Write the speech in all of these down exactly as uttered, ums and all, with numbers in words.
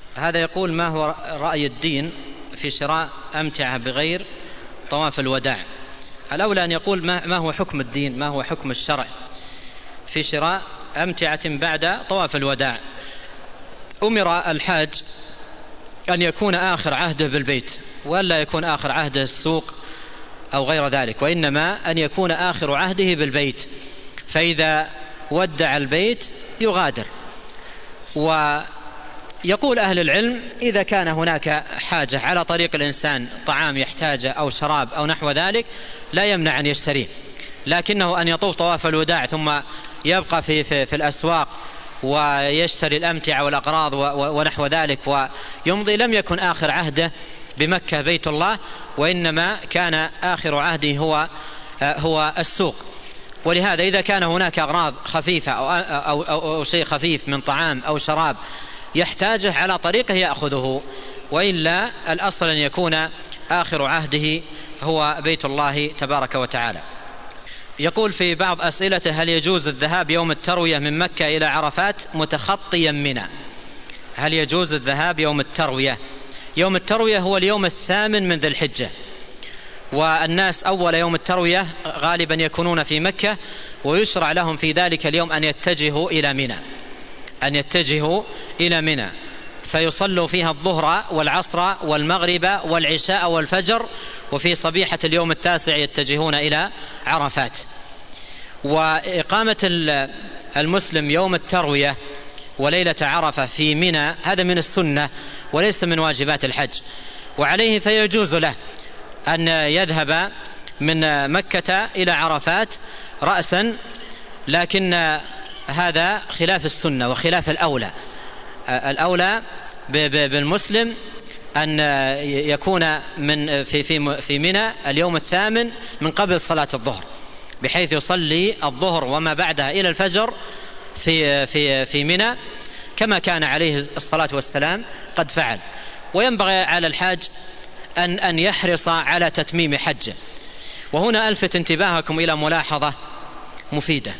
هذا يقول: ما هو رأي الدين في شراء أمتعة بغير طواف الوداع؟ الأولى أن يقول ما هو حكم الدين، ما هو حكم الشرع في شراء أمتعة بعد طواف الوداع. أمر الحاج أن يكون آخر عهده بالبيت، ولا يكون آخر عهده السوق أو غير ذلك، وإنما أن يكون آخر عهده بالبيت، فإذا ودع البيت يغادر. ويقول أهل العلم: إذا كان هناك حاجة على طريق الإنسان، طعام يحتاجه أو شراب أو نحو ذلك، لا يمنع أن يشتريه، لكنه أن يطوف طواف الوداع ثم يبقى في, في, في الأسواق ويشتري الأمتعة والأغراض ونحو ذلك ويمضي، لم يكن آخر عهده بمكة بيت الله، وإنما كان آخر عهده هو هو السوق. ولهذا إذا كان هناك أغراض خفيفة أو, أو, أو, أو شيء خفيف من طعام أو شراب يحتاجه على طريقه يأخذه، وإلا الأصل أن يكون آخر عهده هو بيت الله تبارك وتعالى. يقول في بعض أسئلته: هل يجوز الذهاب يوم التروية من مكة إلى عرفات متخطيا منى؟ هل يجوز الذهاب يوم التروية؟ يوم التروية هو اليوم الثامن من ذي الحجة، والناس أول يوم التروية غالبا يكونون في مكة، ويشرع لهم في ذلك اليوم أن يتجهوا إلى منى أن يتجهوا إلى منى فيصلوا فيها الظهر والعصر والمغرب والعشاء والفجر، وفي صبيحة اليوم التاسع يتجهون إلى عرفات. وإقامة المسلم يوم التروية وليلة عرفة في منى هذا من السنة وليس من واجبات الحج، وعليه فيجوز له أن يذهب من مكة إلى عرفات رأسا، لكن هذا خلاف السنة وخلاف الأولى. الأولى بالمسلم أن يكون من في في في منى اليوم الثامن من قبل صلاة الظهر، بحيث يصلي الظهر وما بعدها إلى الفجر في في في منى كما كان عليه الصلاة والسلام قد فعل. وينبغي على الحاج أن أن يحرص على تتميم حجه. وهنا ألفت انتباهكم إلى ملاحظة مفيدة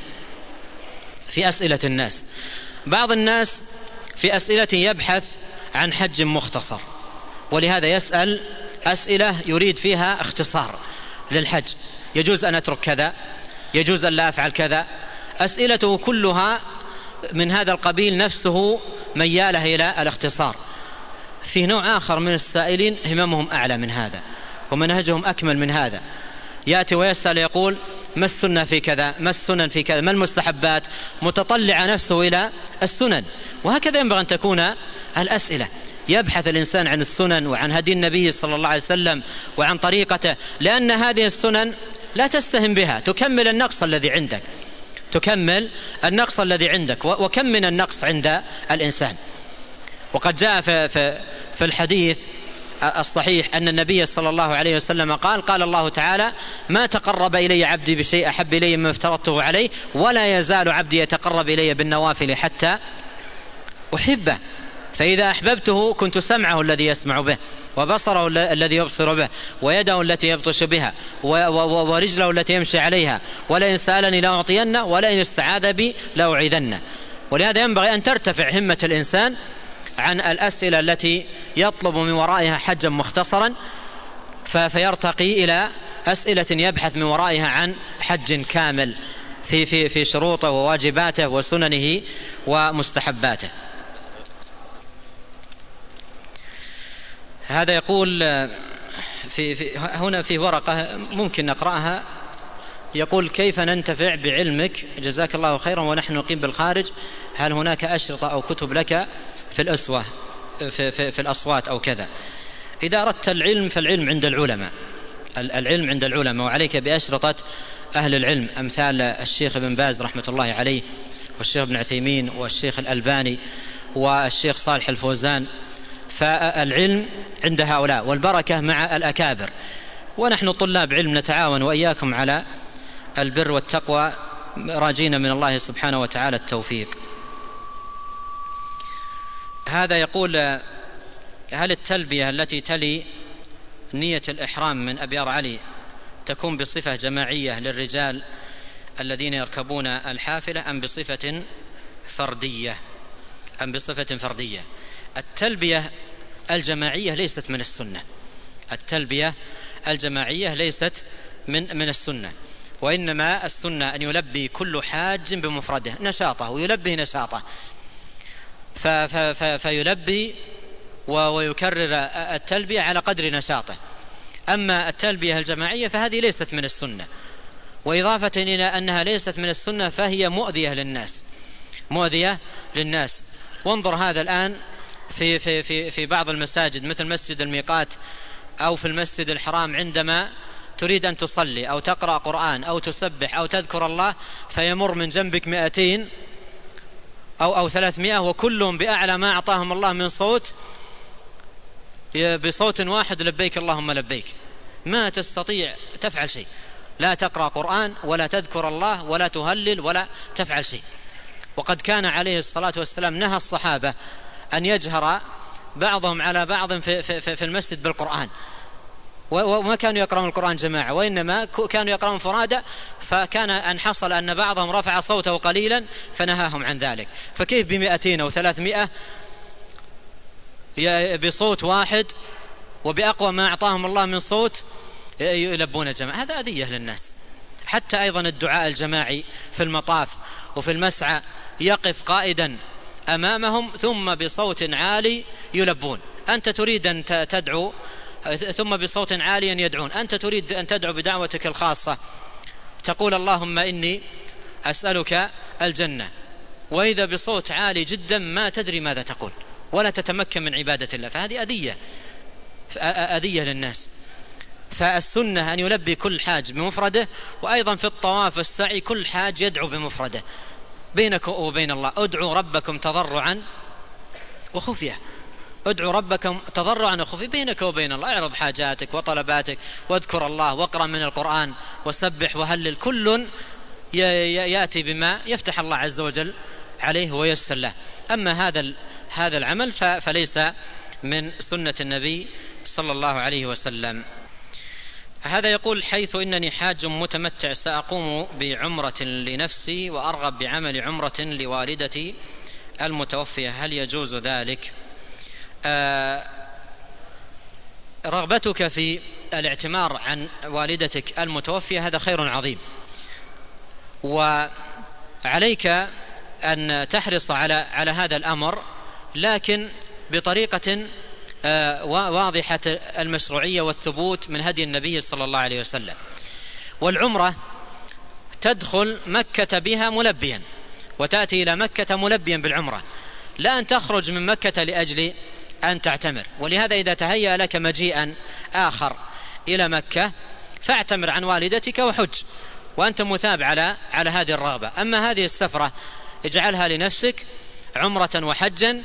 في أسئلة الناس. بعض الناس في أسئلة يبحث عن حج مختصر، ولهذا يسأل أسئلة يريد فيها اختصار للحج: يجوز أن أترك كذا، يجوز أن لا أفعل كذا. أسئلته كلها من هذا القبيل، نفسه مياله إلى الاختصار. في نوع آخر من السائلين هممهم أعلى من هذا ومنهجهم أكمل من هذا، يأتي ويسأل يقول: ما السنة في كذا، ما السنن في كذا، ما المستحبات، متطلع نفسه إلى السنن. وهكذا ينبغي أن تكون الأسئلة، يبحث الإنسان عن السنن وعن هدي النبي صلى الله عليه وسلم وعن طريقته، لأن هذه السنن لا تستهن بها، تكمل النقص الذي عندك تكمل النقص الذي عندك وكم من النقص عند الإنسان. وقد جاء في, في, في الحديث الصحيح أن النبي صلى الله عليه وسلم قال: قال الله تعالى: ما تقرب إلي عبدي بشيء أحب إلي مما افترضته عليه، ولا يزال عبدي يتقرب إلي بالنوافل حتى أحبه، فإذا أحببته كنت سمعه الذي يسمع به، وبصره الذي يبصر به، ويده التي يبطش بها، ورجله التي يمشي عليها، ولئن سألني لأعطينه، ولئن استعاذ بي لأعيذنه. ولهذا ينبغي أن ترتفع همة الإنسان عن الأسئلة التي يطلب من ورائها حجا مختصرا، فيرتقي إلى أسئلة يبحث من ورائها عن حج كامل في في في شروطه وواجباته وسننه ومستحباته. هذا يقول في, في هنا في ورقة ممكن نقرأها، يقول: كيف ننتفع بعلمك جزاك الله خيرا ونحن نقيم بالخارج؟ هل هناك أشرطة أو كتب لك في الأسوة في, في, في الأصوات أو كذا؟ إذا أردت العلم فالعلم عند العلماء، العلم عند العلماء، وعليك بأشرطة أهل العلم أمثال الشيخ ابن باز رحمة الله عليه، والشيخ ابن عثيمين، والشيخ الألباني، والشيخ صالح الفوزان. فالعلم عند هؤلاء والبركة مع الأكابر، ونحن طلاب علم نتعاون وإياكم على البر والتقوى، راجين من الله سبحانه وتعالى التوفيق. هذا يقول: هل التلبية التي تلي نية الإحرام من أبيار علي تكون بصفة جماعية للرجال الذين يركبون الحافلة أم بصفة فردية أم بصفة فردية؟ التلبية الجماعية ليست من السنة. التلبية الجماعية ليست من من السنة، وإنما السنة أن يلبي كل حاج بمفرده نشاطه ويلبي نشاطه، فيلبي ويكرر التلبية على قدر نشاطه. أما التلبية الجماعية فهذه ليست من السنة، وإضافة إلى أنها ليست من السنة فهي مؤذية للناس، مؤذية للناس. وانظر هذا الآن في في في في بعض المساجد مثل مسجد الميقات أو في المسجد الحرام، عندما تريد أن تصلي أو تقرأ قرآن أو تسبح أو تذكر الله، فيمر من جنبك مئتين أو أو ثلاثمائة، وكلهم بأعلى ما أعطاهم الله من صوت، بصوت واحد: لبيك اللهم لبيك. ما تستطيع تفعل شيء، لا تقرأ قرآن ولا تذكر الله ولا تهلل ولا تفعل شيء. وقد كان عليه الصلاة والسلام نهى الصحابة أن يجهر بعضهم على بعض في, في, في المسجد بالقرآن، وما كانوا يقرأون القرآن جماعة، وإنما كانوا يقرأون فرادى، فكان أن حصل أن بعضهم رفع صوته قليلا فنهاهم عن ذلك. فكيف بمئتين أو ثلاثمائة بصوت واحد وبأقوى ما أعطاهم الله من صوت يلبون جماعة؟ هذا أذية للناس. حتى أيضا الدعاء الجماعي في المطاف وفي المسعى، يقف قائدا أمامهم ثم بصوت عالي يلبون. أنت تريد أن تدعو ثم بصوت عالي يدعون، أنت تريد أن تدعو بدعوتك الخاصة، تقول اللهم إني أسألك الجنة، وإذا بصوت عالي جدا ما تدري ماذا تقول ولا تتمكن من عبادة الله، فهذه أذية أذية للناس. فالسنة أن يلبي كل حاج بمفرده، وأيضا في الطواف والسعي كل حاج يدعو بمفرده بينك وبين الله. ادعوا ربكم تضرعا وخفية، ادعوا ربكم تضرعا وخفية بينك وبين الله، اعرض حاجاتك وطلباتك واذكر الله واقرأ من القرآن وسبح وهلل، كل يأتي بما يفتح الله عز وجل عليه ويسر له. أما هذا هذا العمل فليس من سنة النبي صلى الله عليه وسلم. هذا يقول: حيث إنني حاج متمتع سأقوم بعمرة لنفسي وأرغب بعمل عمرة لوالدتي المتوفية، هل يجوز ذلك؟ آه رغبتك في الاعتمار عن والدتك المتوفية هذا خير عظيم، وعليك أن تحرص على على هذا الأمر، لكن بطريقة واضحة المشروعية والثبوت من هدي النبي صلى الله عليه وسلم. والعمرة تدخل مكة بها ملبيا، وتأتي إلى مكة ملبيا بالعمرة، لا أن تخرج من مكة لأجل أن تعتمر. ولهذا إذا تهيأ لك مجيئا آخر إلى مكة فاعتمر عن والدتك وحج، وأنت مثاب على على هذه الرغبة. أما هذه السفرة اجعلها لنفسك عمرة وحجا،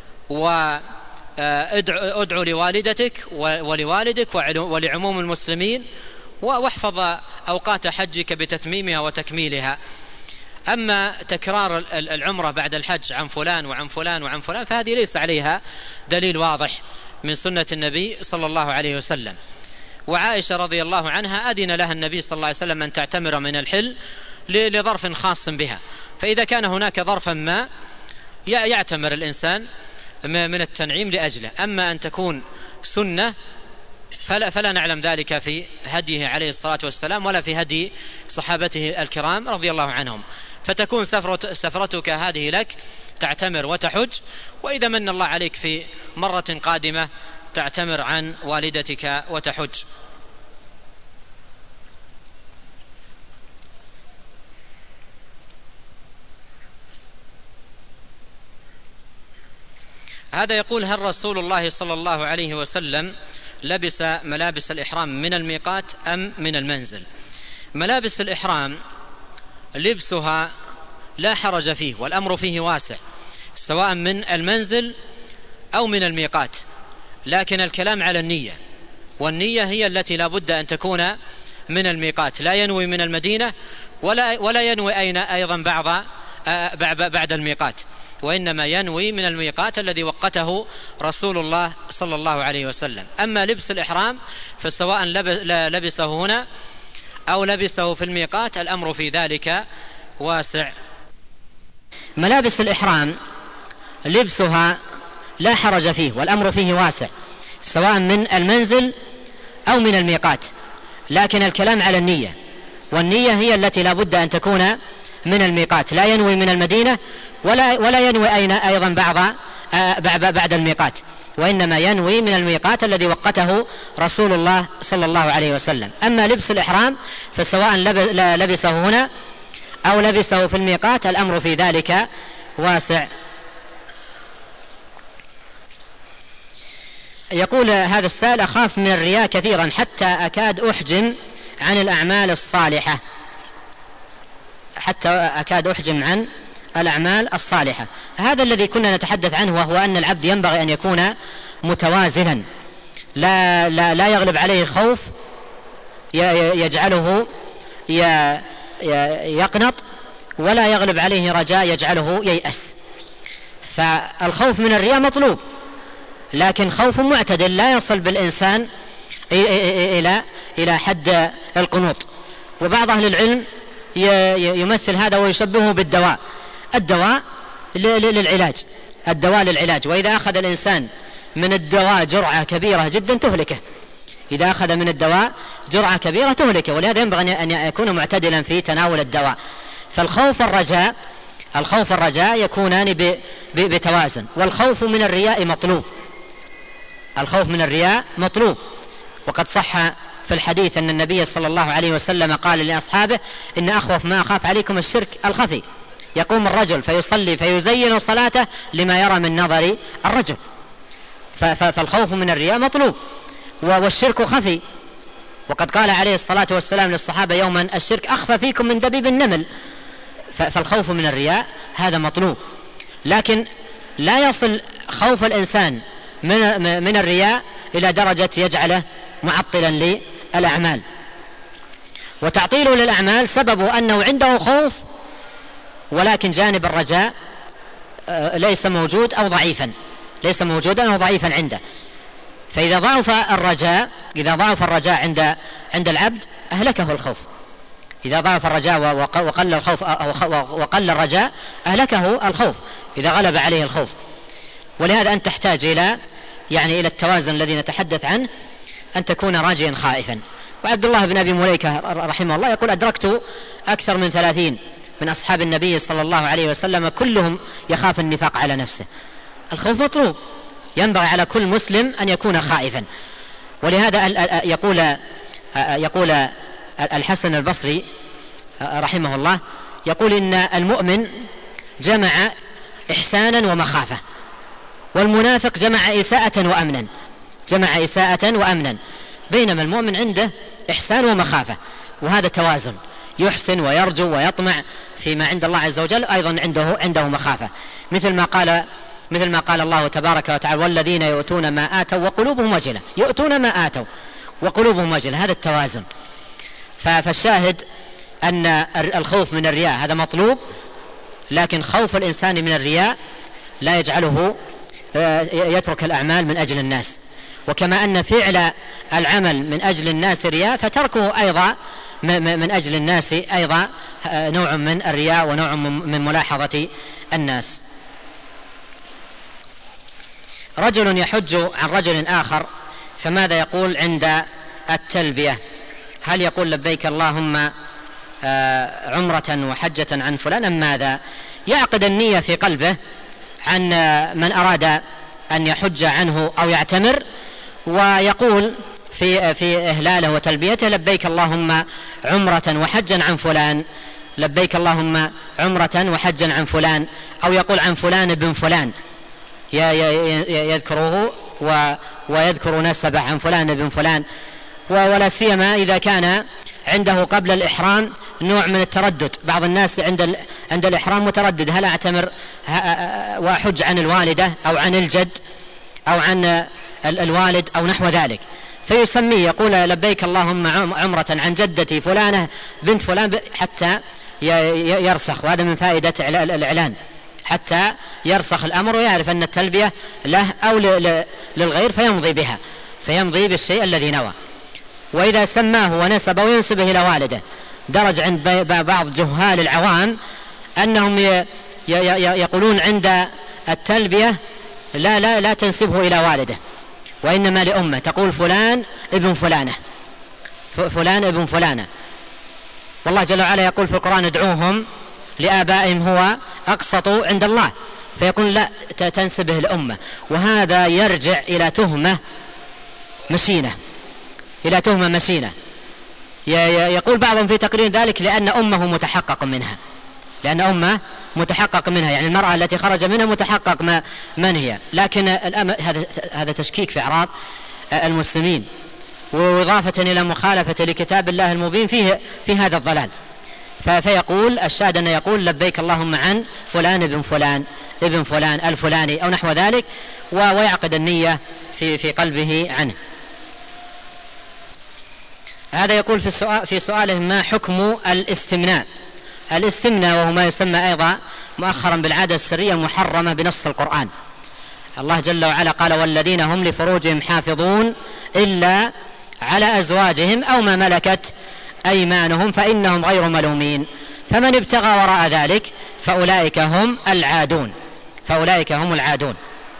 وادعو لوالدتك ولوالدك ولعموم المسلمين، واحفظ أوقات حجك بتتميمها وتكميلها. أما تكرار العمرة بعد الحج عن فلان وعن فلان وعن فلان فهذه ليس عليها دليل واضح من سنة النبي صلى الله عليه وسلم. وعائشة رضي الله عنها أذن لها النبي صلى الله عليه وسلم أن تعتمر من الحل لظرف خاص بها، فإذا كان هناك ظرفا ما يعتمر الإنسان من التنعيم لأجله. أما أن تكون سنة فلا, فلا نعلم ذلك في هديه عليه الصلاة والسلام ولا في هدي صحابته الكرام رضي الله عنهم. فتكون سفرت سفرتك هذه لك تعتمر وتحج، وإذا من الله عليك في مرة قادمة تعتمر عن والدتك وتحج. هذا يقول: هل رسول الله صلى الله عليه وسلم لبس ملابس الإحرام من الميقات أم من المنزل؟ ملابس الإحرام لبسها لا حرج فيه، والأمر فيه واسع، سواء من المنزل أو من الميقات، لكن الكلام على النية، والنية هي التي لا بد أن تكون من الميقات، لا ينوي من المدينة ولا, ولا ينوي أين أيضا بعض بعد الميقات، وإنما ينوي من الميقات الذي وقته رسول الله صلى الله عليه وسلم. أما لبس الإحرام فسواء لبسه هنا أو لبسه في الميقات الأمر في ذلك واسع. ملابس الإحرام لبسها لا حرج فيه، والأمر فيه واسع سواء من المنزل أو من الميقات، لكن الكلام على النية، والنية هي التي لا بد أن تكون من الميقات، لا ينوي من المدينة ولا, ولا ينوي أين أيضا بعض بعد الميقات، وإنما ينوي من الميقات الذي وقته رسول الله صلى الله عليه وسلم. أما لبس الإحرام فسواء لبسه هنا أو لبسه في الميقات الأمر في ذلك واسع. يقول هذا السائل: أخاف من الرياء كثيرا حتى أكاد أحجم عن الأعمال الصالحة حتى أكاد أحجم عن الأعمال الصالحة. هذا الذي كنا نتحدث عنه، وهو أن العبد ينبغي أن يكون متوازنا، لا, لا, لا يغلب عليه خوف يجعله يقنط، ولا يغلب عليه رجاء يجعله ييأس. فالخوف من الرياء مطلوب، لكن خوف معتدل لا يصل بالإنسان إلى إلى حد القنوط. وبعض أهل العلم يمثل هذا ويشبهه بالدواء، الدواء للعلاج، الدواء للعلاج. وإذا أخذ الإنسان من الدواء جرعة كبيرة جدا تهلكه، إذا أخذ من الدواء جرعة كبيرة تهلكه، ولهذا ينبغي أن يكون معتدلا في تناول الدواء. فالخوف والرجاء الخوف والرجاء يكونان بتوازن. والخوف من الرياء مطلوب، الخوف من الرياء مطلوب. وقد صح في الحديث أن النبي صلى الله عليه وسلم قال لأصحابه: إن أخوف ما أخاف عليكم الشرك الخفي. يقوم الرجل فيصلي فيزين صلاته لما يرى من نظر الرجل. فالخوف من الرياء مطلوب، والشرك خفي. وقد قال عليه الصلاة والسلام للصحابة يوما: الشرك أخفى فيكم من دبيب النمل. فالخوف من الرياء هذا مطلوب، لكن لا يصل خوف الإنسان من من الرياء إلى درجة يجعله معطلا للأعمال. وتعطيله للأعمال سببه أنه عنده خوف، ولكن جانب الرجاء ليس موجود أو ضعيفا ليس موجودا أو ضعيفا عنده. فإذا ضعف الرجاء إذا ضعف الرجاء عند عند العبد أهلكه الخوف. إذا ضعف الرجاء وقل الخوف وقل الرجاء أهلكه الخوف إذا غلب عليه الخوف. ولهذا أنت تحتاج إلى يعني إلى التوازن الذي نتحدث عنه، أن تكون راجيا خائفا. وعبد الله بن أبي مليكة رحمه الله يقول: أدركت أكثر من ثلاثين من أصحاب النبي صلى الله عليه وسلم كلهم يخاف النفاق على نفسه. الخوف مطلوب، ينبغي على كل مسلم أن يكون خائفا. ولهذا يقول يقول الحسن البصري رحمه الله يقول: إن المؤمن جمع إحسانا ومخافة، والمنافق جمع إساءة وأمنا جمع إساءة وأمنا بينما المؤمن عنده إحسان ومخافة. وهذا توازن، يحسن ويرجو ويطمع فيما عند الله عز وجل، أيضا عنده عنده مخافة، مثل ما قال مثل ما قال الله تبارك وتعالى: والذين يؤتون ما آتوا وقلوبهم وجلة. يؤتون ما آتوا وقلوبهم وجلة، هذا التوازن. فالشاهد أن الخوف من الرياء هذا مطلوب، لكن خوف الإنسان من الرياء لا يجعله يترك الأعمال من أجل الناس. وكما أن فعل العمل من أجل الناس رياء، فتركه أيضا من أجل الناس أيضا نوع من الرياء ونوع من ملاحظة الناس. رجل يحج عن رجل آخر، فماذا يقول عند التلبية؟ هل يقول لبيك اللهم عمرة وحجة عن فلان أم ماذا؟ يعقد النية في قلبه عن من أراد أن يحج عنه أو يعتمر، ويقول في في إهلاله وتلبيته: لبيك اللهم عمرة وحجا عن فلان، لبيك اللهم عمرة وحجا عن فلان. أو يقول عن فلان بن فلان، يذكره ويذكر نسبه عن فلان بن فلان. ولا سيما إذا كان عنده قبل الإحرام نوع من التردد. بعض الناس عند عند الإحرام متردد: هل أعتمر وأحج عن الوالدة أو عن الجد أو عن الوالد أو نحو ذلك، فيسميه يقول لبيك اللهم عمرة عن جدتي فلانة بنت فلان، حتى يرسخ. وهذا من فائدة الإعلان، حتى يرسخ الأمر ويعرف أن التلبية له أو للغير، فيمضي بها فيمضي بالشيء الذي نوى. وإذا سماه ونسب وينسبه إلى والده، درج عند بعض جهال العوام أنهم يقولون عند التلبية لا لا لا تنسبه إلى والده، وإنما لأمه، تقول فلان ابن فلانة، فلان ابن فلانة. والله جل وعلا يقول في القرآن ادعوهم لآبائهم هو أقسط عند الله، فيقول لا تنسبه الأمة، وهذا يرجع إلى تهمة مشينة، إلى تهمة مشينة. يقول بعضهم في تقرير ذلك لأن أمه متحقق منها، لأن أمه متحقق منها، يعني المرأة التي خرج منها متحقق ما من هي. لكن هذا هذا تشكيك في أعراض المسلمين، وإضافة إلى مخالفة لكتاب الله المبين فيه في هذا الضلال. فيقول الشاهد أن يقول لبيك اللهم عن فلان ابن فلان ابن فلان الفلاني أو نحو ذلك، ويعقد النية في في قلبه عنه. هذا يقول في السؤال في سؤاله ما حكم الاستمناء؟ الاستمناء وهو ما يسمى أيضا مؤخرا بالعادة السرية المحرمة بنص القرآن. الله جل وعلا قال والذين هم لفروجهم حافظون إلا على أزواجهم أو ما ملكت أيمانهم فإنهم غير ملومين، فمن ابتغى وراء ذلك فأولئك هم العادون فأولئك هم العادون.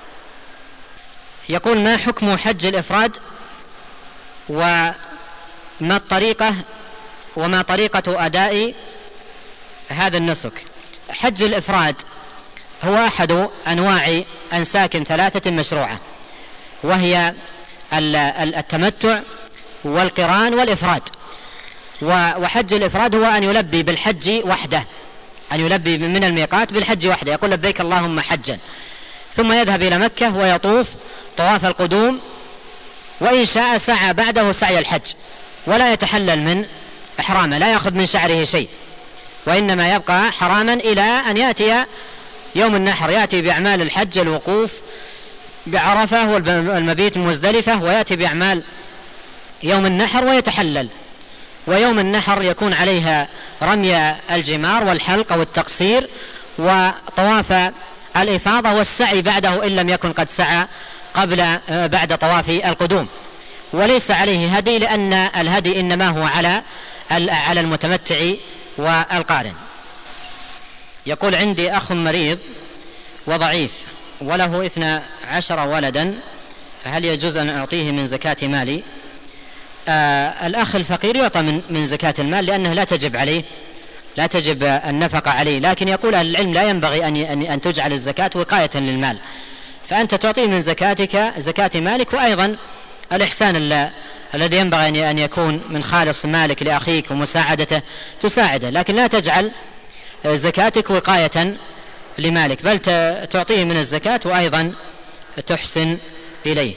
يقول ما حكم حج الإفراد وما الطريقة وما طريقة أداء هذا النسك؟ حج الإفراد هو أحد أنواع أنساك ثلاثة مشروعة، وهي التمتع والقران والإفراد. وحج الإفراد هو أن يلبي بالحج وحده، أن يلبي من الميقات بالحج وحده، يقول لبيك اللهم حجا، ثم يذهب إلى مكة ويطوف طواف القدوم، وإن شاء سعى بعده سعي الحج، ولا يتحلل من إحرامه، لا يأخذ من شعره شيء، وإنما يبقى حراما إلى أن يأتي يوم النحر، يأتي بأعمال الحج الوقوف بعرفة والمبيت مزدلفة، ويأتي بأعمال يوم النحر ويتحلل. ويوم النحر يكون عليها رمي الجمار والحلق والتقصير وطواف الإفاضة والسعي بعده إن لم يكن قد سعى قبل بعد طواف القدوم، وليس عليه هدي، لأن الهدي إنما هو على على المتمتع والقارن. يقول عندي أخ مريض وضعيف وله اثنا عشر ولدا، هل يجوز أن أعطيه من زكاة مالي؟ آه الأخ الفقير يعطى من, من زكاة المال، لأنه لا تجب عليه لا تجب النفقة عليه، لكن يقول أهل العلم لا ينبغي أن, أن تجعل الزكاة وقاية للمال، فأنت تعطيه من زكاتك زكاة مالك. وأيضا الإحسان الذي ينبغي أن يكون من خالص مالك لأخيك ومساعدته تساعده، لكن لا تجعل زكاتك وقاية لمالك، بل تعطيه من الزكاة وأيضا تحسن إليه.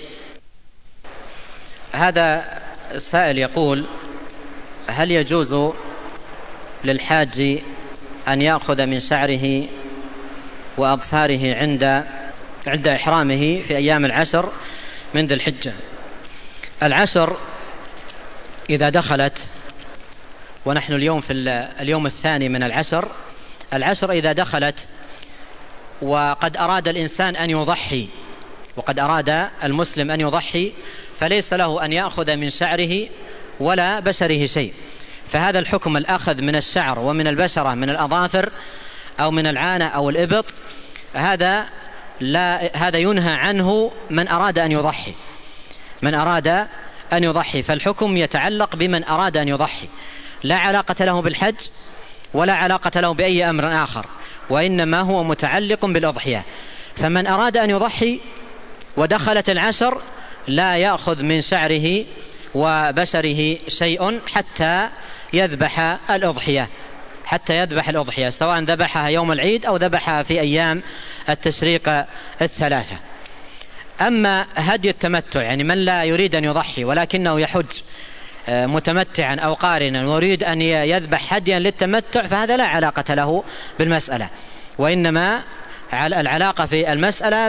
هذا السائل يقول هل يجوز للحاج أن يأخذ من شعره وأظفاره عند عند إحرامه في أيام العشر من ذي الحجة؟ العشر إذا دخلت، ونحن اليوم في اليوم الثاني من العشر، العشر إذا دخلت وقد أراد الإنسان أن يضحي، وقد أراد المسلم أن يضحي، فليس له أن يأخذ من شعره ولا بشره شيء. فهذا الحكم الأخذ من الشعر ومن البشرة من الأظافر أو من العانة أو الإبط، هذا لا هذا ينهى عنه من أراد أن يضحي من أراد أن يضحي فالحكم يتعلق بمن أراد أن يضحي، لا علاقة له بالحج ولا علاقة له بأي أمر آخر، وإنما هو متعلق بالأضحية. فمن أراد أن يضحي ودخلت العشر لا يأخذ من شعره وبشره شيء حتى يذبح الأضحية حتى يذبح الأضحية سواء ذبحها يوم العيد أو ذبحها في أيام التشريق الثلاثة. أما هدي التمتع، يعني من لا يريد أن يضحي ولكنه يحج متمتعا أو قارنا ويريد أن يذبح هديا للتمتع، فهذا لا علاقة له بالمسألة، وإنما العلاقة في المسألة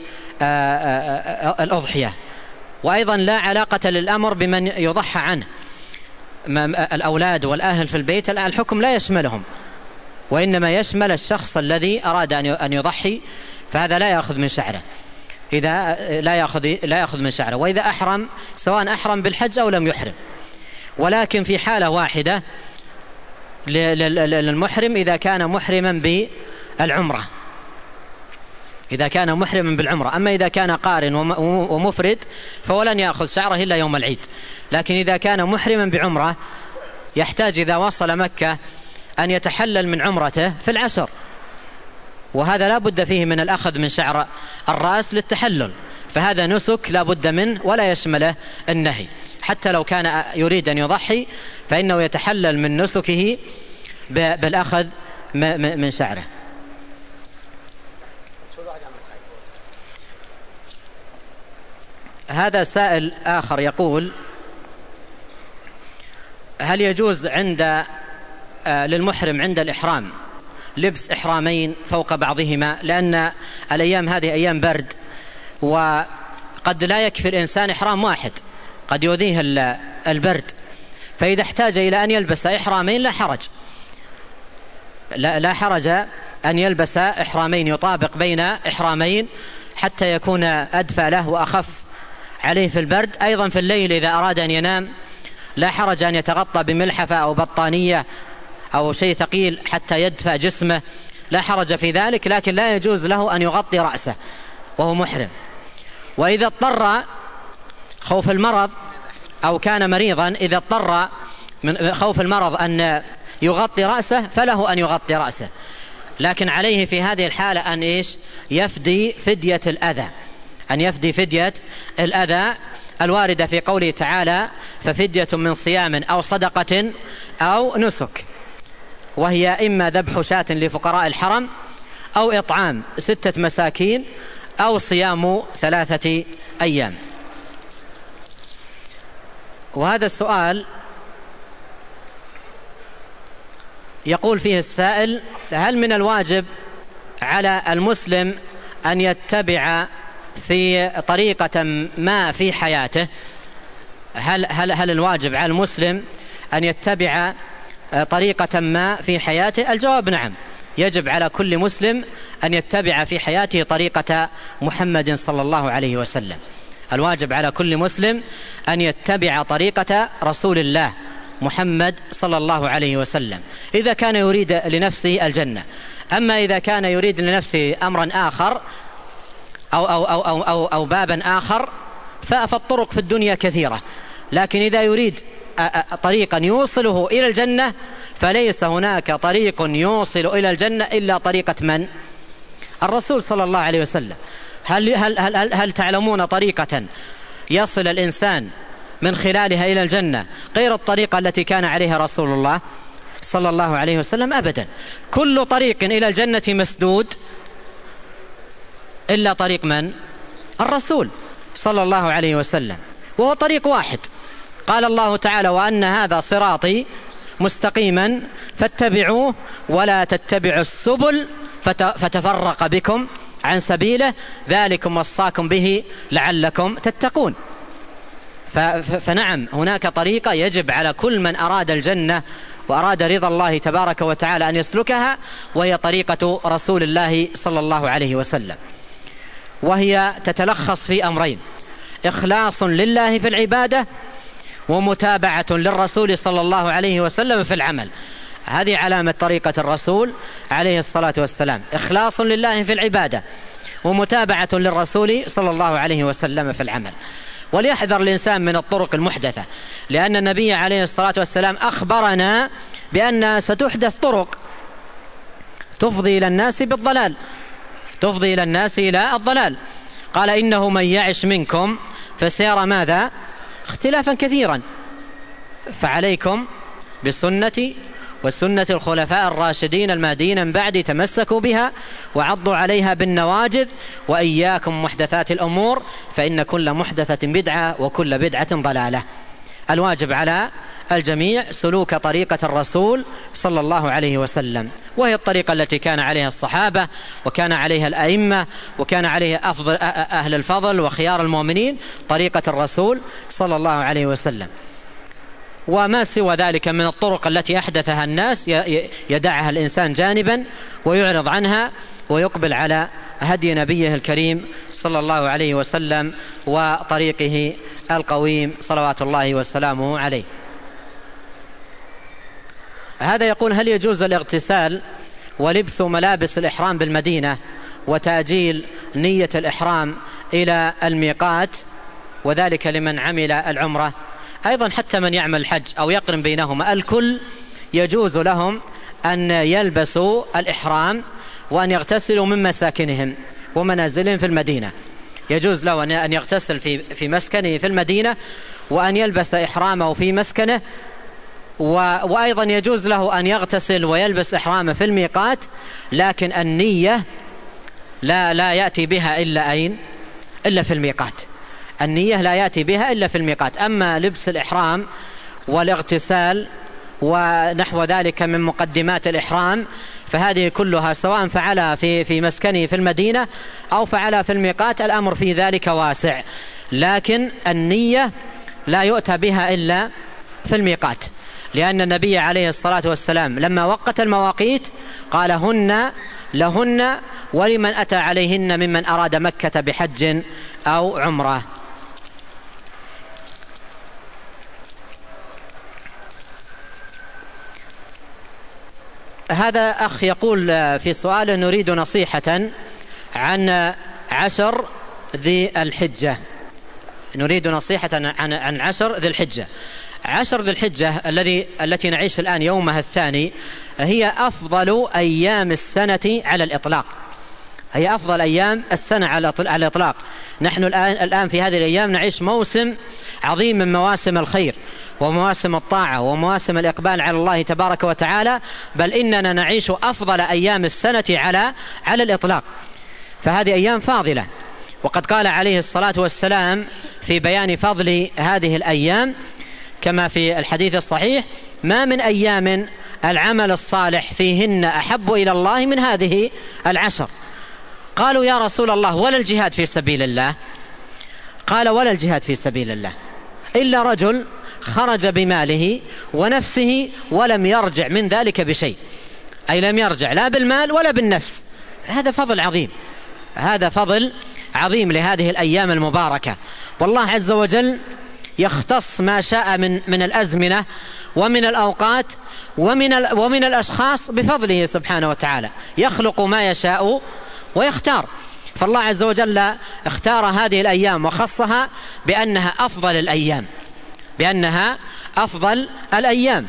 بالأضحية. وأيضا لا علاقة للأمر بمن يضحى عنه، الأولاد والأهل في البيت الحكم لا يشملهم، وإنما يشمل الشخص الذي أراد أن يضحي، فهذا لا يأخذ من شعره، إذا لا يأخذ لا يأخذ من شعره، وإذا أحرم سواء أحرم بالحج أو لم يحرم. ولكن في حالة واحدة للمحرم إذا كان محرما بالعمرة، إذا كان محرما بالعمرة. أما إذا كان قارن ومفرد فولن يأخذ شعره إلا يوم العيد. لكن إذا كان محرما بعمرة يحتاج إذا وصل مكة أن يتحلل من عمرته في العشر، وهذا لا بد فيه من الأخذ من شعر الرأس للتحلل، فهذا نسك لا بد منه ولا يشمله النهي. حتى لو كان يريد أن يضحي فإنه يتحلل من نسكه بالأخذ من شعره. هذا سائل آخر يقول: هل يجوز عند للمحرم عند الإحرام لبس إحرامين فوق بعضهما؟ لأن الأيام هذه أيام برد، وقد لا يكفي الإنسان إحرام واحد، قد يؤذيه البرد، فإذا احتاج إلى أن يلبس إحرامين لا حرج، لا, لا حرج أن يلبس إحرامين يطابق بين إحرامين حتى يكون أدفى له وأخف عليه في البرد. أيضا في الليل إذا أراد أن ينام لا حرج أن يتغطى بملحفة أو بطانية أو شيء ثقيل حتى يدفى جسمه، لا حرج في ذلك، لكن لا يجوز له أن يغطي رأسه وهو محرم. وإذا اضطر خوف المرض أو كان مريضا، إذا اضطر من خوف المرض أن يغطي رأسه فله أن يغطي رأسه، لكن عليه في هذه الحالة أن إيش؟ يفدي فدية الأذى، أن يفدي فدية الأذى الواردة في قوله تعالى: ففدية من صيام أو صدقة أو نسك، وهي إما ذبح شاة لفقراء الحرم أو إطعام ستة مساكين أو صيام ثلاثة أيام. وهذا السؤال يقول فيه السائل: هل من الواجب على المسلم أن يتبع في طريقة ما في حياته؟ هل, هل, هل الواجب على المسلم أن يتبع طريقة ما في حياته؟ الجواب نعم، يجب على كل مسلم أن يتبع في حياته طريقة محمد صلى الله عليه وسلم. الواجب على كل مسلم أن يتبع طريقة رسول الله محمد صلى الله عليه وسلم إذا كان يريد لنفسه الجنة. أما إذا كان يريد لنفسه أمرا آخر أو, أو, أو, أو, أو, أو بابا آخر فالطرق في الدنيا كثيرة، لكن إذا يريد طريقا يوصله إلى الجنة فليس هناك طريق يوصل إلى الجنة إلا طريقة من؟ الرسول صلى الله عليه وسلم. هل, هل, هل, هل تعلمون طريقة يصل الإنسان من خلالها إلى الجنة غير الطريقة التي كان عليها رسول الله صلى الله عليه وسلم؟ أبدا. كل طريق إلى الجنة مسدود إلا طريق من؟ الرسول صلى الله عليه وسلم، وهو طريق واحد. قال الله تعالى: وأن هذا صراطي مستقيما فاتبعوه ولا تتبعوا السبل فتفرق بكم عن سبيله ذلكم وصاكم به لعلكم تتقون. فنعم هناك طريقة يجب على كل من أراد الجنة وأراد رضا الله تبارك وتعالى أن يسلكها، وهي طريقة رسول الله صلى الله عليه وسلم، وهي تتلخص في أمرين: إخلاص لله في العبادة، ومتابعة للرسول صلى الله عليه وسلم في العمل. هذه علامة طريقة الرسول عليه الصلاة والسلام: إخلاص لله في العبادة، ومتابعة للرسول صلى الله عليه وسلم في العمل. وليحذر الإنسان من الطرق المحدثة، لأن النبي عليه الصلاة والسلام أخبرنا بأن ستحدث طرق تفضي إلى الناس بالضلال، تفضي إلى الناس إلى الضلال. قال: إنه من يعش منكم فسيرى ماذا؟ اختلافا كثيرا، فعليكم بسنتي وسنة الخلفاء الراشدين المهديين من بعد، تمسكوا بها وعضوا عليها بالنواجذ، وإياكم محدثات الأمور فإن كل محدثة بدعة وكل بدعة ضلالة. الواجب على الجميع سلوك طريقة الرسول صلى الله عليه وسلم، وهي الطريقة التي كان عليها الصحابة وكان عليها الأئمة وكان عليها أفضل أهل الفضل وخيار المؤمنين، طريقة الرسول صلى الله عليه وسلم. وما سوى ذلك من الطرق التي أحدثها الناس يدعها الإنسان جانبا ويعرض عنها ويقبل على هدي نبيه الكريم صلى الله عليه وسلم وطريقه القويم صلوات الله وسلامه عليه. هذا يقول: هل يجوز الاغتسال ولبس ملابس الإحرام بالمدينة وتأجيل نية الإحرام إلى الميقات، وذلك لمن عمل العمرة. أيضا حتى من يعمل الحج أو يقرن بينهما، الكل يجوز لهم أن يلبسوا الإحرام وأن يغتسلوا من مساكنهم ومنازلهم في المدينة. يجوز له أن يغتسل في في مسكنه في المدينة، وأن يلبس إحرامه في مسكنه، وأيضا يجوز له أن يغتسل ويلبس إحرامه في الميقات، لكن النية لا لا يأتي بها إلا أين؟ إلا في الميقات. النية لا يأتي بها إلا في الميقات. أما لبس الإحرام والاغتسال ونحو ذلك من مقدمات الإحرام فهذه كلها سواء فعلها في في مسكنه في المدينة أو فعلها في الميقات، الأمر في ذلك واسع، لكن النية لا يؤتى بها إلا في الميقات، لأن النبي عليه الصلاة والسلام لما وقت المواقيت قال هن لهن ولمن أتى عليهن ممن أراد مكة بحج أو عمرة. هذا أخ يقول في سؤال: نريد نصيحة عن عشر ذي الحجة. نريد نصيحة عن عن عشر ذي الحجة. عشر ذي الحجة الذي التي نعيش الآن يومها الثاني هي أفضل أيام السنة على الإطلاق. هي أفضل أيام السنة على الإطلاق. نحن الآن الآن في هذه الأيام نعيش موسم عظيم من مواسم الخير ومواسم الطاعة ومواسم الإقبال على الله تبارك وتعالى، بل إننا نعيش أفضل أيام السنة على على الإطلاق. فهذه أيام فاضلة، وقد قال عليه الصلاة والسلام في بيان فضل هذه الأيام كما في الحديث الصحيح: ما من أيام العمل الصالح فيهن أحب إلى الله من هذه العشر. قالوا: يا رسول الله ولا الجهاد في سبيل الله؟ قال: ولا الجهاد في سبيل الله إلا رجل خرج بماله ونفسه ولم يرجع من ذلك بشيء، أي لم يرجع لا بالمال ولا بالنفس. هذا فضل عظيم، هذا فضل عظيم لهذه الأيام المباركة. والله عز وجل يختص ما شاء من من الأزمنة ومن الأوقات ومن ومن الأشخاص بفضله سبحانه وتعالى، يخلق ما يشاء ويختار. فالله عز وجل اختار هذه الأيام وخصها بأنها أفضل الأيام، بأنها أفضل الأيام،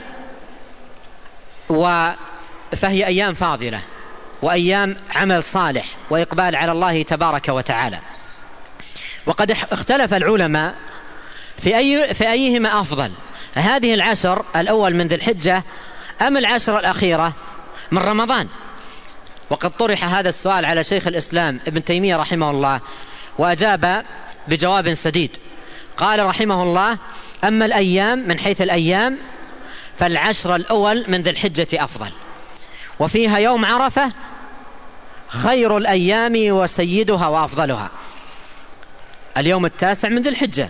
فهي أيام فاضلة وأيام عمل صالح وإقبال على الله تبارك وتعالى. وقد اختلف العلماء في أي في أيهما أفضل، هذه العشر الأول من ذي الحجة أم العشر الأخيرة من رمضان. وقد طرح هذا السؤال على شيخ الإسلام ابن تيمية رحمه الله، وأجاب بجواب سديد. قال رحمه الله: أما الأيام من حيث الأيام فالعشر الأول من ذي الحجة أفضل، وفيها يوم عرفة خير الأيام وسيدها وأفضلها، اليوم التاسع من ذي الحجة.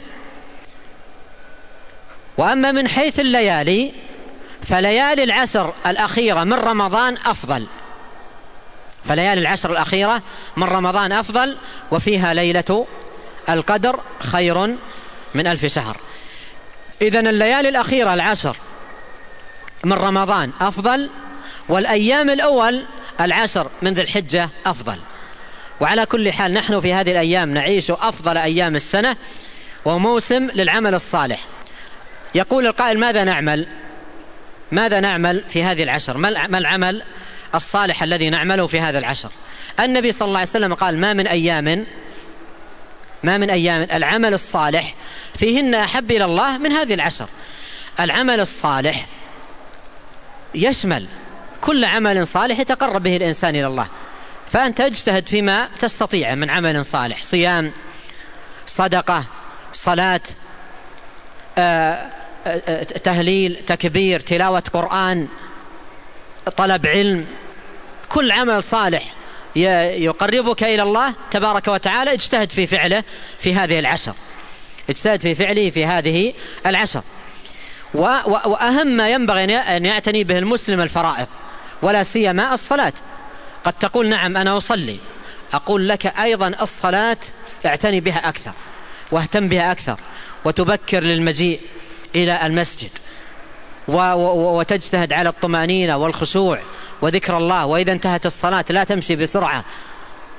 وأما من حيث الليالي فليالي العشر الأخيرة من رمضان أفضل، فليالي العشر الأخيرة من رمضان أفضل، وفيها ليلة القدر خير من ألف شهر. إذن الليالي الأخيرة العشر من رمضان أفضل، والأيام الأول العشر من ذي الحجة أفضل. وعلى كل حال نحن في هذه الأيام نعيش أفضل أيام السنة، وموسم للعمل الصالح. يقول القائل: ماذا نعمل؟ ماذا نعمل في هذه العشر؟ ما العمل الصالح الذي نعمله في هذا العشر؟ النبي صلى الله عليه وسلم قال: ما من أيام ما من أيام العمل الصالح فيهن أحب إلى الله من هذه العشر. العمل الصالح يشمل كل عمل صالح يتقرب به الإنسان إلى الله، فأنت اجتهد فيما تستطيع من عمل صالح: صيام، صدقة، صلاة، آه تهليل، تكبير، تلاوة قرآن، طلب علم. كل عمل صالح يقربك إلى الله تبارك وتعالى اجتهد في فعله في هذه العشر، اجتهد في فعله في هذه العشر. وأهم ما ينبغي أن يعتني به المسلم الفرائض، ولا سيما الصلاة. قد تقول: نعم أنا أصلي. أقول لك أيضا الصلاة اعتني بها أكثر واهتم بها أكثر، وتبكر للمجيء إلى المسجد، وتجتهد على الطمأنينة والخشوع وذكر الله. وإذا انتهت الصلاة لا تمشي بسرعة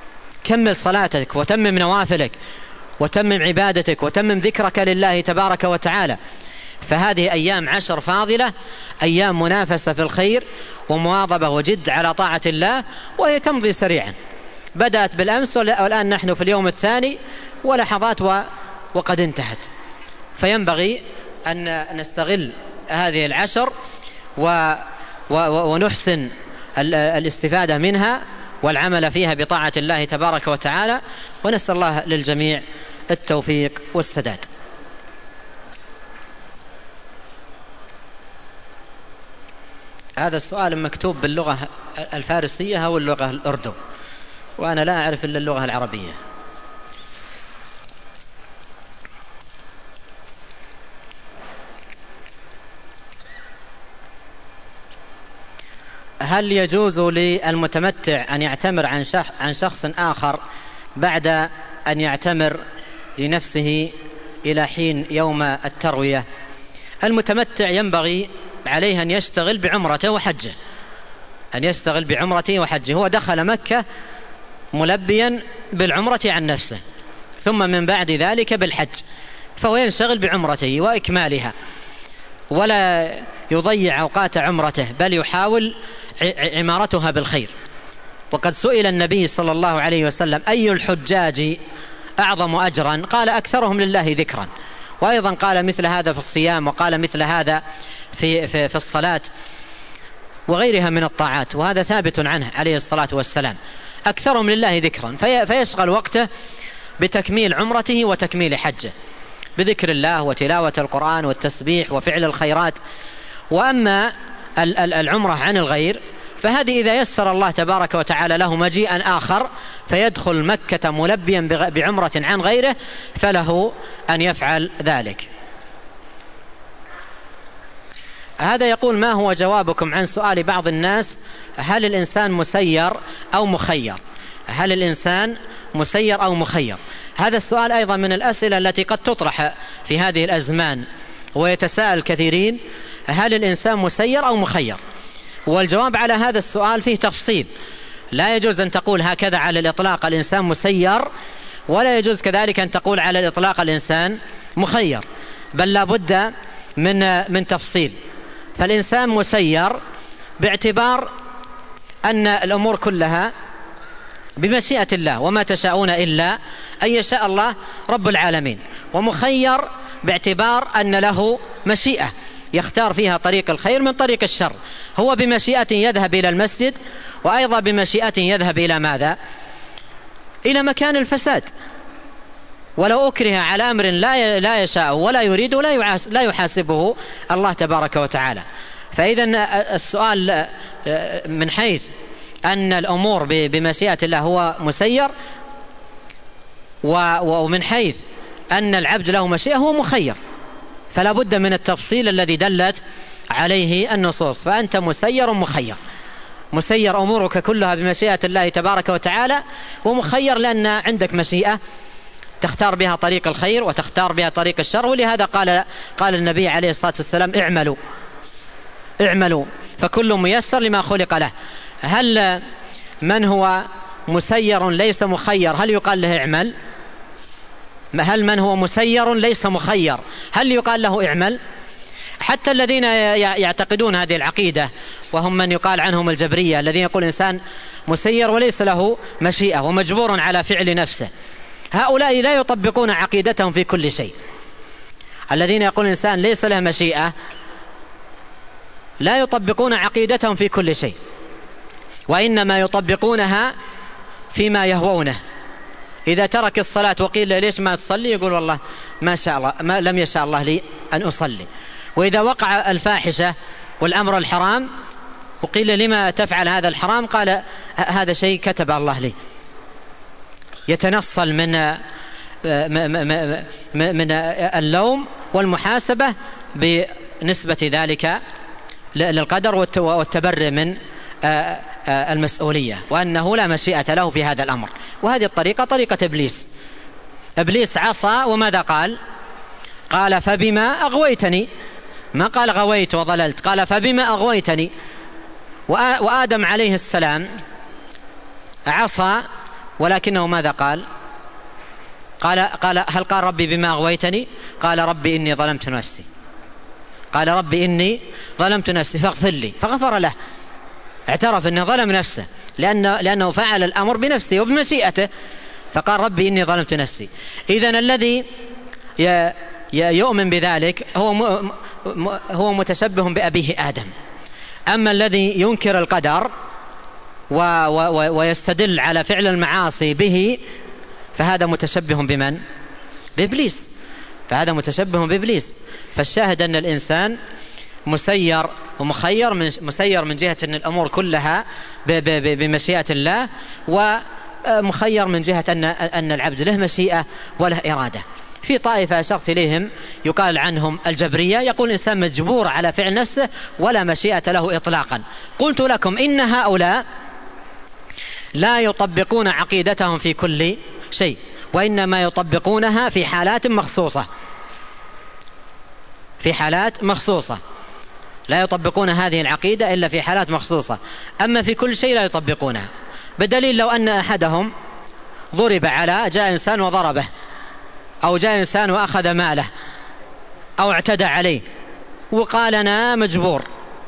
كمل صلاتك وتمم نوافلك وتمم عبادتك وتمم ذكرك لله تبارك وتعالى. فهذه أيام عشر فاضلة، أيام منافسة في الخير ومواظبة وجد على طاعة الله، وهي تمضي سريعا. بدأت بالأمس والآن نحن في اليوم الثاني ولحظات وقد انتهت. فينبغي أن نستغل هذه العشر ونحسن الاستفادة منها والعمل فيها بطاعة الله تبارك وتعالى، ونسأل الله للجميع التوفيق والسداد. هذا السؤال مكتوب باللغة الفارسية أو اللغة الأردو، وأنا لا أعرف إلا اللغة العربية. هل يجوز للمتمتع أن يعتمر عن شخص آخر بعد أن يعتمر لنفسه إلى حين يوم التروية؟ المتمتع ينبغي عليه أن يشتغل بعمرته وحجه، أن يشتغل بعمرته وحجه. هو دخل مكة ملبيا بالعمرة عن نفسه، ثم من بعد ذلك بالحج، فهو ينشغل بعمرته وإكمالها ولا يضيع أوقات عمرته، بل يحاول عمارتها بالخير. وقد سئل النبي صلى الله عليه وسلم: أي الحجاج أعظم أجرا؟ قال: أكثرهم لله ذكرا. وأيضا قال مثل هذا في الصيام، وقال مثل هذا في, في, في الصلاة وغيرها من الطاعات، وهذا ثابت عنه عليه الصلاة والسلام. أكثرهم لله ذكرا، في فيشغل وقته بتكميل عمرته وتكميل حجه، بذكر الله وتلاوة القرآن والتسبيح وفعل الخيرات. وأما العمرة عن الغير فهذه إذا يسر الله تبارك وتعالى له مجيئا آخر فيدخل مكة ملبيا بعمرة عن غيره، فله أن يفعل ذلك. هذا يقول: ما هو جوابكم عن سؤال بعض الناس: هل الإنسان مسير أو مخير؟ هل الإنسان مسير أو مخير؟ هذا السؤال أيضا من الأسئلة التي قد تطرح في هذه الأزمان، ويتساءل كثيرين: هل الإنسان مسير أو مخير؟ والجواب على هذا السؤال فيه تفصيل. لا يجوز أن تقول هكذا على الإطلاق الإنسان مسير، ولا يجوز كذلك أن تقول على الإطلاق الإنسان مخير، بل لا بد من من تفصيل. فالإنسان مسير باعتبار أن الأمور كلها بمشيئة الله، وما تشاءون إلا أن يشاء الله رب العالمين. ومخير باعتبار أن له مشيئة يختار فيها طريق الخير من طريق الشر. هو بمشيئة يذهب إلى المسجد، وأيضا بمشيئة يذهب إلى ماذا؟ إلى مكان الفساد. ولو أكره على أمر لا لا يشاء ولا يريد لا يحاسبه الله تبارك وتعالى. فإذا السؤال من حيث أن الأمور بمشيئة الله هو مسير، ومن حيث أن العبد له مشيئة هو مخير، فلا بد من التفصيل الذي دلت عليه النصوص. فأنت مسير مخير، مسير أمورك كلها بمشيئة الله تبارك وتعالى، ومخير لأن عندك مشيئة تختار بها طريق الخير وتختار بها طريق الشر. ولهذا قال قال النبي عليه الصلاة والسلام: اعملوا اعملوا فكل ميسر لما خلق له. هل من هو مسير ليس مخير هل يقال له اعمل؟ هل من هو مسير ليس مخير هل يقال له اعمل؟ حتى الذين يعتقدون هذه العقيدة، وهم من يقال عنهم الجبرية، الذين يقول الإنسان مسير وليس له مشيئة ومجبور على فعل نفسه، هؤلاء لا يطبقون عقيدتهم في كل شيء. الذين يقول الإنسان ليس له مشيئة لا يطبقون عقيدتهم في كل شيء، وإنما يطبقونها فيما يهوونه. إذا ترك الصلاة وقيل ليش ما تصلي يقول والله ما شاء الله ما لم يشاء الله لي أن أصلي. وإذا وقع الفاحشة والأمر الحرام وقيل لما تفعل هذا الحرام قال هذا شيء كتب الله لي. يتنصل من من اللوم والمحاسبة بنسبة ذلك للقدر والتبرئ من المسؤولية، وأنه لا مشيئة له في هذا الأمر. وهذه الطريقة طريقة إبليس. إبليس عصى وماذا قال؟ قال فبما أغويتني، ما قال غويت وضللت، قال فبما أغويتني. وآدم عليه السلام عصى ولكنه ماذا قال؟ قال, قال هل قال ربي بما أغويتني؟ قال ربي إني ظلمت نفسي قال ربي إني ظلمت نفسي فاغفر لي، فغفر له. اعترف أنه ظلم نفسه لأنه, لأنه فعل الأمر بنفسه وبمشيئته، فقال ربي إني ظلمت نفسي. إذن الذي يؤمن بذلك هو هو متشبه بأبيه آدم. أما الذي ينكر القدر ويستدل على فعل المعاصي به فهذا متشبه بمن؟ بإبليس. فهذا متشبه بإبليس. فالشاهد أن الإنسان مسير ومخير من مسير من جهة أن الأمور كلها بمشيئة الله، ومخير من جهة أن أن العبد له مشيئة وله إرادة. في طائفة أشرت إليهم يقال عنهم الجبرية، يقول الإنسان مجبور على فعل نفسه ولا مشيئة له إطلاقا. قلت لكم إن هؤلاء لا يطبقون عقيدتهم في كل شيء، وإنما يطبقونها في حالات مخصوصة في حالات مخصوصة لا يطبقون هذه العقيدة إلا في حالات مخصوصة، أما في كل شيء لا يطبقونها. بدليل لو أن أحدهم ضرب على جاء إنسان وضربه، أو جاء إنسان وأخذ ماله، أو اعتدى عليه وقال أنا مجبور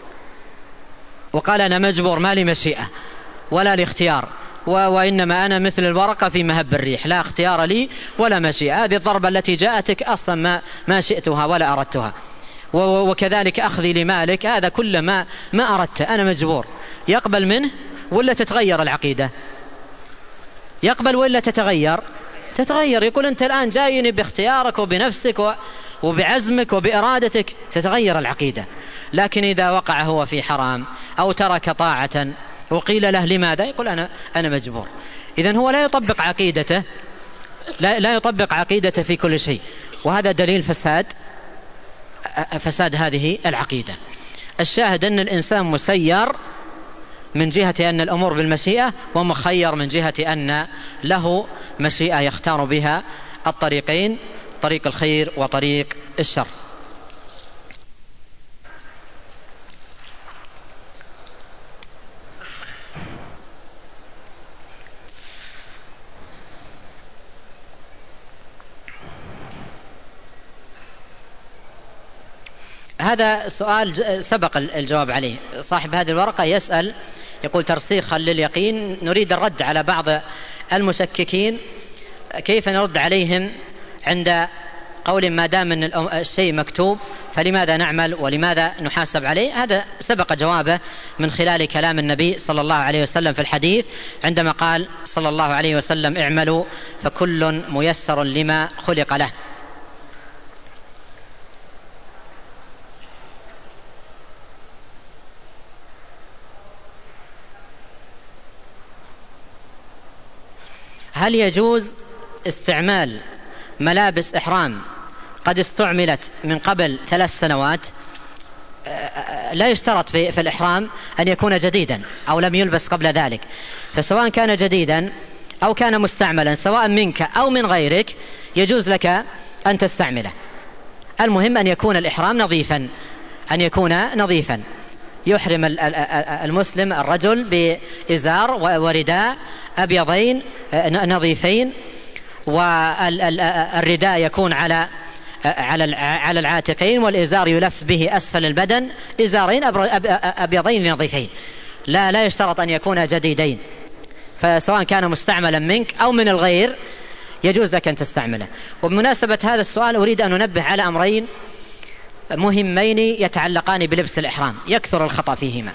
وقال أنا مجبور ما لي مشيئة ولا لي اختيار، وإنما أنا مثل الورقة في مهب الريح لا اختيار لي ولا مشيئة، هذه الضربة التي جاءتك أصلا ما, ما شئتها ولا أردتها، وكذلك أخذي لمالك هذا كل ما, ما أردت أنا مجبور. يقبل منه ولا تتغير العقيدة؟ يقبل ولا تتغير؟ تتغير. يقول أنت الآن جايني باختيارك وبنفسك وبعزمك وبإرادتك، تتغير العقيدة. لكن إذا وقع هو في حرام أو ترك طاعة وقيل له لماذا؟ يقول أنا, أنا مجبور. إذن هو لا يطبق عقيدته لا, لا يطبق عقيدته في كل شيء، وهذا دليل فساد فساد هذه العقيدة. الشاهد أن الإنسان مسير من جهة أن الأمور بالمشيئة، ومخير من جهة أن له مشيئة يختار بها الطريقين، طريق الخير وطريق الشر. هذا سؤال سبق الجواب عليه. صاحب هذه الورقة يسأل يقول ترسيخا لليقين، نريد الرد على بعض المشككين، كيف نرد عليهم عند قول ما دام أن الشيء مكتوب فلماذا نعمل ولماذا نحاسب عليه؟ هذا سبق جوابه من خلال كلام النبي صلى الله عليه وسلم في الحديث عندما قال صلى الله عليه وسلم اعملوا فكل ميسر لما خلق له. هل يجوز استعمال ملابس إحرام قد استعملت من قبل ثلاث سنوات؟ لا يشترط في, في الإحرام أن يكون جديدا أو لم يلبس قبل ذلك، فسواء كان جديدا أو كان مستعملا سواء منك أو من غيرك يجوز لك أن تستعمله. المهم أن يكون الإحرام نظيفا أن يكون نظيفا يحرم المسلم الرجل بإزار ورداء أبيضين نظيفين، والرداء يكون على على على العاتقين، والإزار يلف به أسفل البدن، إزارين أبيضين نظيفين، لا لا يشترط أن يكون جديدين. فسواء كان مستعملا منك أو من الغير يجوز لك أن تستعمله. وبمناسبة هذا السؤال أريد أن ننبه على أمرين مهمين يتعلقان بلبس الإحرام يكثر الخطأ فيهما.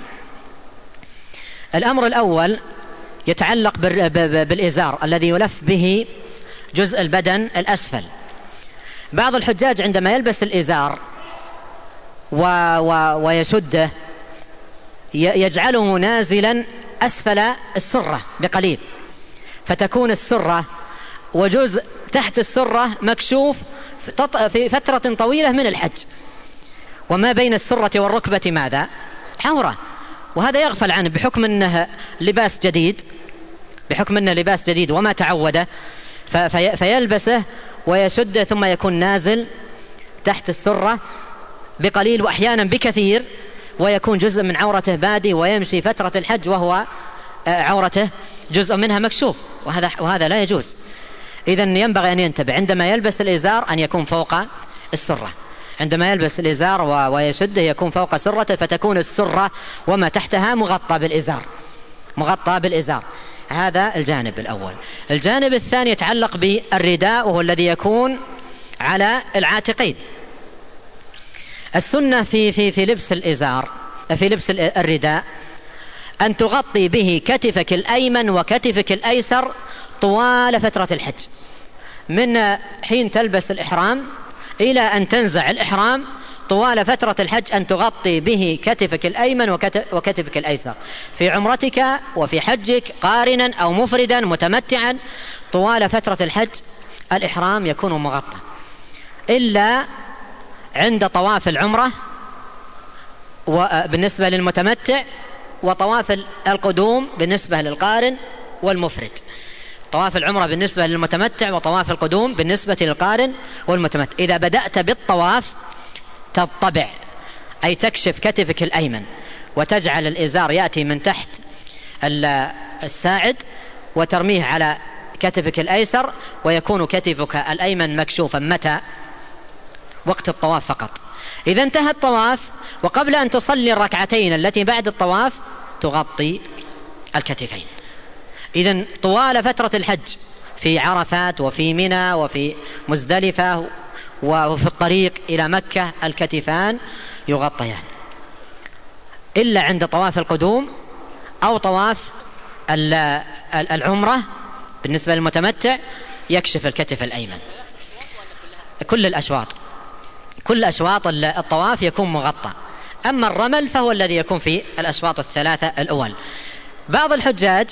الأمر الأول يتعلق بالإزار الذي يلف به جزء البدن الأسفل. بعض الحجاج عندما يلبس الإزار و و ويشده يجعله نازلا أسفل السرة بقليل، فتكون السرة وجزء تحت السرة مكشوف في فترة طويلة من الحج، وما بين السرة والركبة ماذا؟ عورة. وهذا يغفل عنه بحكم أنه لباس جديد بحكم أنه لباس جديد وما تعوده، في فيلبسه ويشده ثم يكون نازل تحت السرة بقليل وأحيانا بكثير، ويكون جزء من عورته بادي، ويمشي فترة الحج وهو عورته جزء منها مكشوف. وهذا, وهذا لا يجوز. إذن ينبغي أن ينتبه عندما يلبس الإزار أن يكون فوق السرة، عندما يلبس الإزار ويشده يكون فوق سرته، فتكون السرة وما تحتها مغطى بالإزار، مغطى بالإزار. هذا الجانب الأول. الجانب الثاني يتعلق بالرداء، وهو الذي يكون على العاتقين. السنة في في في لبس الإزار، في لبس الرداء، أن تغطي به كتفك الأيمن وكتفك الأيسر طوال فترة الحج، من حين تلبس الإحرام إلى أن تنزع الإحرام. طوال فترة الحج أن تغطي به كتفك الأيمن وكتفك الأيسر، في عمرتك وفي حجك قارنا أو مفردا متمتعا. طوال فترة الحج الإحرام يكون مغطى، إلا عند طواف العمرة بالنسبة للمتمتع، وطواف القدوم بالنسبة للقارن والمفرد. طواف العمرة بالنسبة للمتمتع، وطواف القدوم بالنسبة للقارن والمتمتع. إذا بدأت بالطواف تضطبع، أي تكشف كتفك الأيمن وتجعل الإزار يأتي من تحت الساعد وترميه على كتفك الأيسر، ويكون كتفك الأيمن مكشوفا. متى؟ وقت الطواف فقط. إذا انتهى الطواف وقبل أن تصلي الركعتين التي بعد الطواف تغطي الكتفين. إذن طوال فترة الحج في عرفات وفي منى وفي مزدلفة وفي الطريق إلى مكة الكتفان يغطيان، إلا عند طواف القدوم أو طواف العمرة بالنسبة للمتمتع يكشف الكتف الأيمن. كل الأشواط كل أشواط الطواف يكون مغطى. أما الرمل فهو الذي يكون في الأشواط الثلاثة الأول. بعض الحجاج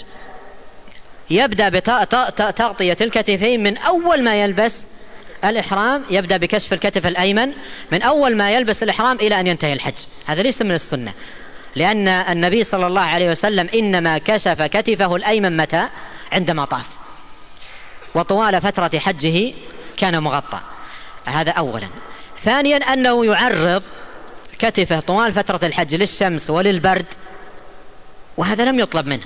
يبدأ بتغطية الكتفين من أول ما يلبس الإحرام، يبدأ بكشف الكتف الأيمن من أول ما يلبس الإحرام إلى أن ينتهي الحج. هذا ليس من السنة، لأن النبي صلى الله عليه وسلم إنما كشف كتفه الأيمن متى؟ عندما طاف، وطوال فترة حجه كان مغطى. هذا أولا. ثانيا أنه يعرض كتفه طوال فترة الحج للشمس وللبرد، وهذا لم يطلب منه،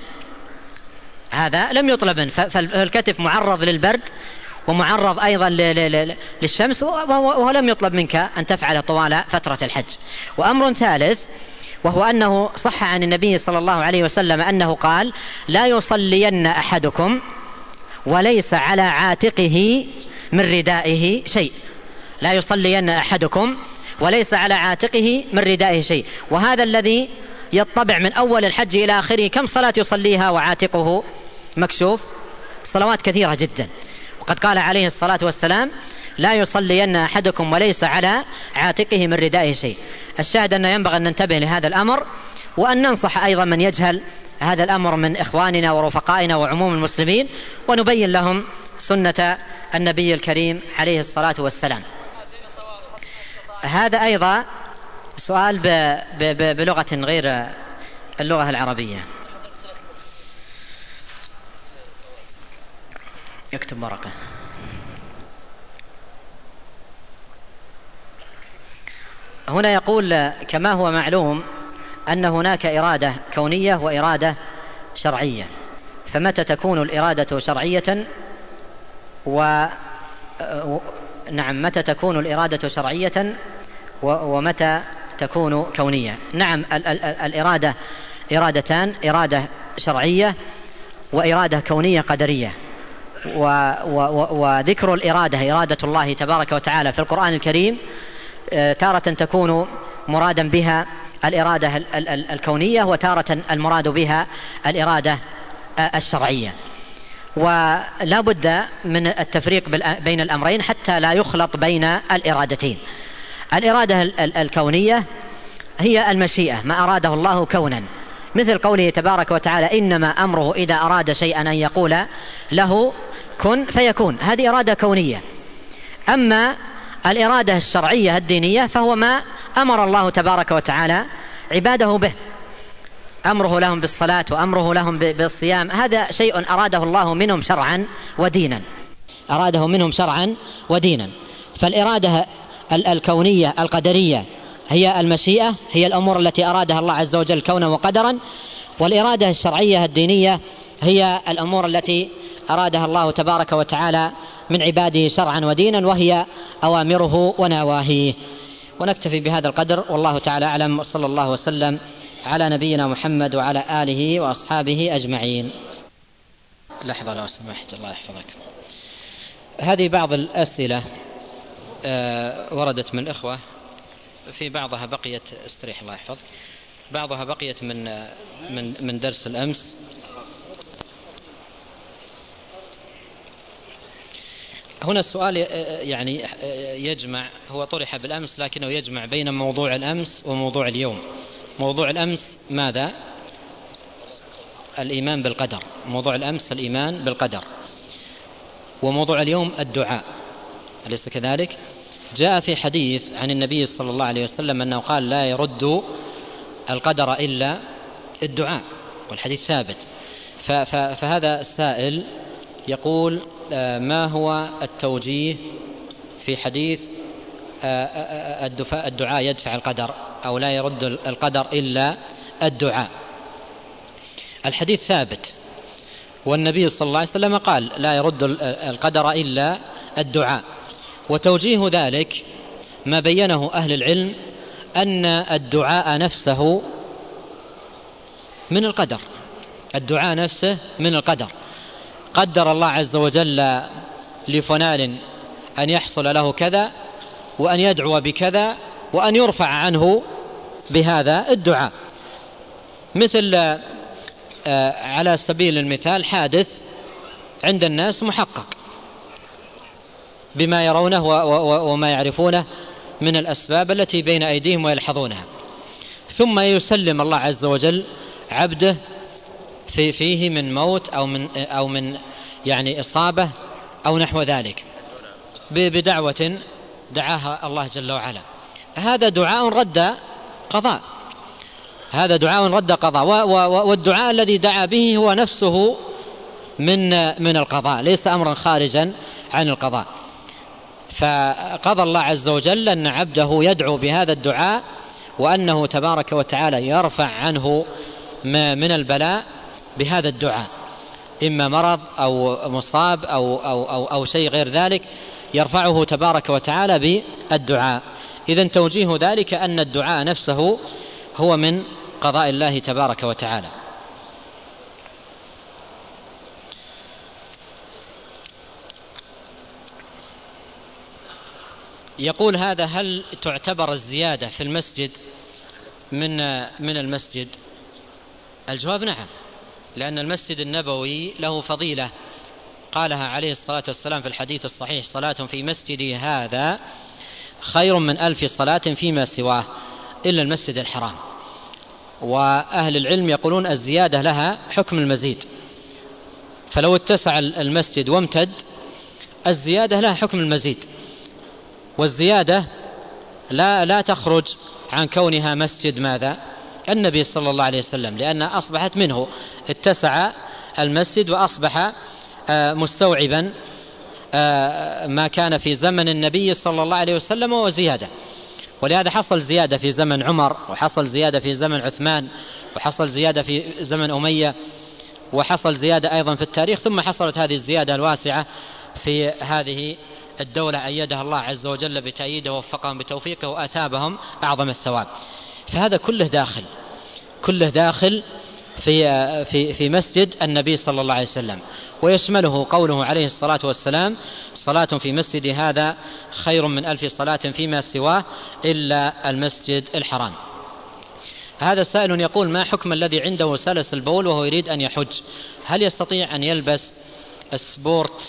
هذا لم يطلب منه. فالكتف معرض للبرد ومعرض أيضا للشمس، وهو لم يطلب منك أن تفعل طوال فترة الحج. وأمر ثالث، وهو أنه صح عن النبي صلى الله عليه وسلم أنه قال: لا يصلين أحدكم وليس على عاتقه من ردائه شيء. لا يصلين أحدكم وليس على عاتقه من ردائه شيء. وهذا الذي يطبع من أول الحج إلى آخره. كم صلاة يصليها وعاتقه مكشوف؟ صلوات كثيرة جدا. وقد قال عليه الصلاة والسلام: لا يصلين أحدكم وليس على عاتقه من ردائه شيء. الشاهد أنه ينبغي أن ننتبه لهذا الأمر، وأن ننصح أيضا من يجهل هذا الأمر من إخواننا ورفقائنا وعموم المسلمين، ونبين لهم سنة النبي الكريم عليه الصلاة والسلام. هذا أيضا سؤال بلغة غير اللغة العربية. يكتب ورقة. هنا يقول: كما هو معلوم أن هناك إرادة كونية وإرادة شرعية، فمتى تكون الإرادة شرعية و نعم متى تكون الإرادة شرعية ومتى تكون كونية؟ نعم، ال ال الإرادة إرادتان: إرادة شرعية وإرادة كونية قدرية. وذكر الإرادة إرادة الله تبارك وتعالى في القرآن الكريم تارة تكون مرادا بها الإرادة الكونية، وتارة المراد بها الإرادة الشرعية. ولا بد من التفريق بين الأمرين حتى لا يخلط بين الإرادتين. الإرادة الكونية هي المشيئة، ما أراده الله كونا، مثل قوله تبارك وتعالى: إنما أمره إذا أراد شيئا أن يقول له كن فيكون. هذه إرادة كونية. أما الإرادة الشرعية الدينية فهو ما أمر الله تبارك وتعالى عباده به، أمره لهم بالصلاة وأمره لهم بالصيام. هذا شيء أراده الله منهم شرعا ودينا، أراده منهم شرعا ودينا. فالإرادة الكونية القدرية هي المشيئة، هي الأمور التي أرادها الله عز وجل كونا وقدرا. والإرادة الشرعية الدينية هي الأمور التي أرادها الله تبارك وتعالى من عباده شرعا ودينا، وهي أوامره ونواهيه. ونكتفي بهذا القدر، والله تعالى أعلم، وصلى الله وسلم على نبينا محمد وعلى آله وأصحابه أجمعين. لحظة لو سمحت، الله يحفظك. هذه بعض الأسئلة وردت من الإخوة، في بعضها بقيت استريح الله يحفظك، بعضها بقيت من من من درس الأمس. هنا السؤال يعني يجمع، هو طرح بالأمس لكنه يجمع بين موضوع الأمس وموضوع اليوم. موضوع الأمس ماذا؟ الإيمان بالقدر. موضوع الأمس الإيمان بالقدر، وموضوع اليوم الدعاء، أليس كذلك؟ جاء في حديث عن النبي صلى الله عليه وسلم أنه قال: لا يرد القدر إلا الدعاء، والحديث ثابت. فهذا السائل يقول: ما هو التوجيه في حديث الدعاء يدفع القدر، أو لا يرد القدر إلا الدعاء؟ الحديث ثابت، والنبي صلى الله عليه وسلم قال: لا يرد القدر إلا الدعاء. وتوجيه ذلك ما بينه أهل العلم أن الدعاء نفسه من القدر، الدعاء نفسه من القدر. قدر الله عز وجل لفلان أن يحصل له كذا، وأن يدعو بكذا، وأن يرفع عنه بهذا الدعاء. مثل على سبيل المثال حادث عند الناس محقق بما يرونه وما يعرفونه من الأسباب التي بين أيديهم ويلحظونها، ثم يسلم الله عز وجل عبده في فيه من موت أو من أو من يعني إصابة أو نحو ذلك بدعوة دعاها الله جل وعلا. هذا دعاء رد قضاء، هذا دعاء رد قضاء، والدعاء الذي دعا به هو نفسه من من القضاء، ليس أمرا خارجا عن القضاء. فقضى الله عز وجل أن عبده يدعو بهذا الدعاء، وأنه تبارك وتعالى يرفع عنه ما من البلاء بهذا الدعاء، إما مرض أو مصاب أو, أو, أو, أو شيء غير ذلك، يرفعه تبارك وتعالى بالدعاء. إذن توجيه ذلك أن الدعاء نفسه هو من قضاء الله تبارك وتعالى. يقول هذا: هل تعتبر الزيادة في المسجد من من المسجد؟ الجواب نعم، لأن المسجد النبوي له فضيلة قالها عليه الصلاة والسلام في الحديث الصحيح: صلاة في مسجدي هذا خير من ألف صلاة فيما سواه إلا المسجد الحرام. وأهل العلم يقولون الزيادة لها حكم المزيد، فلو اتسع المسجد وامتد الزيادة لها حكم المزيد، والزيادة لا لا تخرج عن كونها مسجد ماذا؟ النبي صلى الله عليه وسلم، لأنها أصبحت منه، اتسع المسجد وأصبح مستوعبا ما كان في زمن النبي صلى الله عليه وسلم وزيادة. ولهذا حصل زيادة في زمن عمر، وحصل زيادة في زمن عثمان، وحصل زيادة في زمن أمية، وحصل زيادة أيضا في التاريخ، ثم حصلت هذه الزيادة الواسعة في هذه الدولة أيدها الله عز وجل بتأييده ووفقهم بتوفيقه وأثابهم أعظم الثواب. فهذا كله داخل كله داخل في في في مسجد النبي صلى الله عليه وسلم، ويشمله قوله عليه الصلاة والسلام: صلاة في مسجد هذا خير من ألف صلاة فيما سواه إلا المسجد الحرام. هذا سائل يقول: ما حكم الذي عنده سلس البول وهو يريد أن يحج؟ هل يستطيع أن يلبس السبورت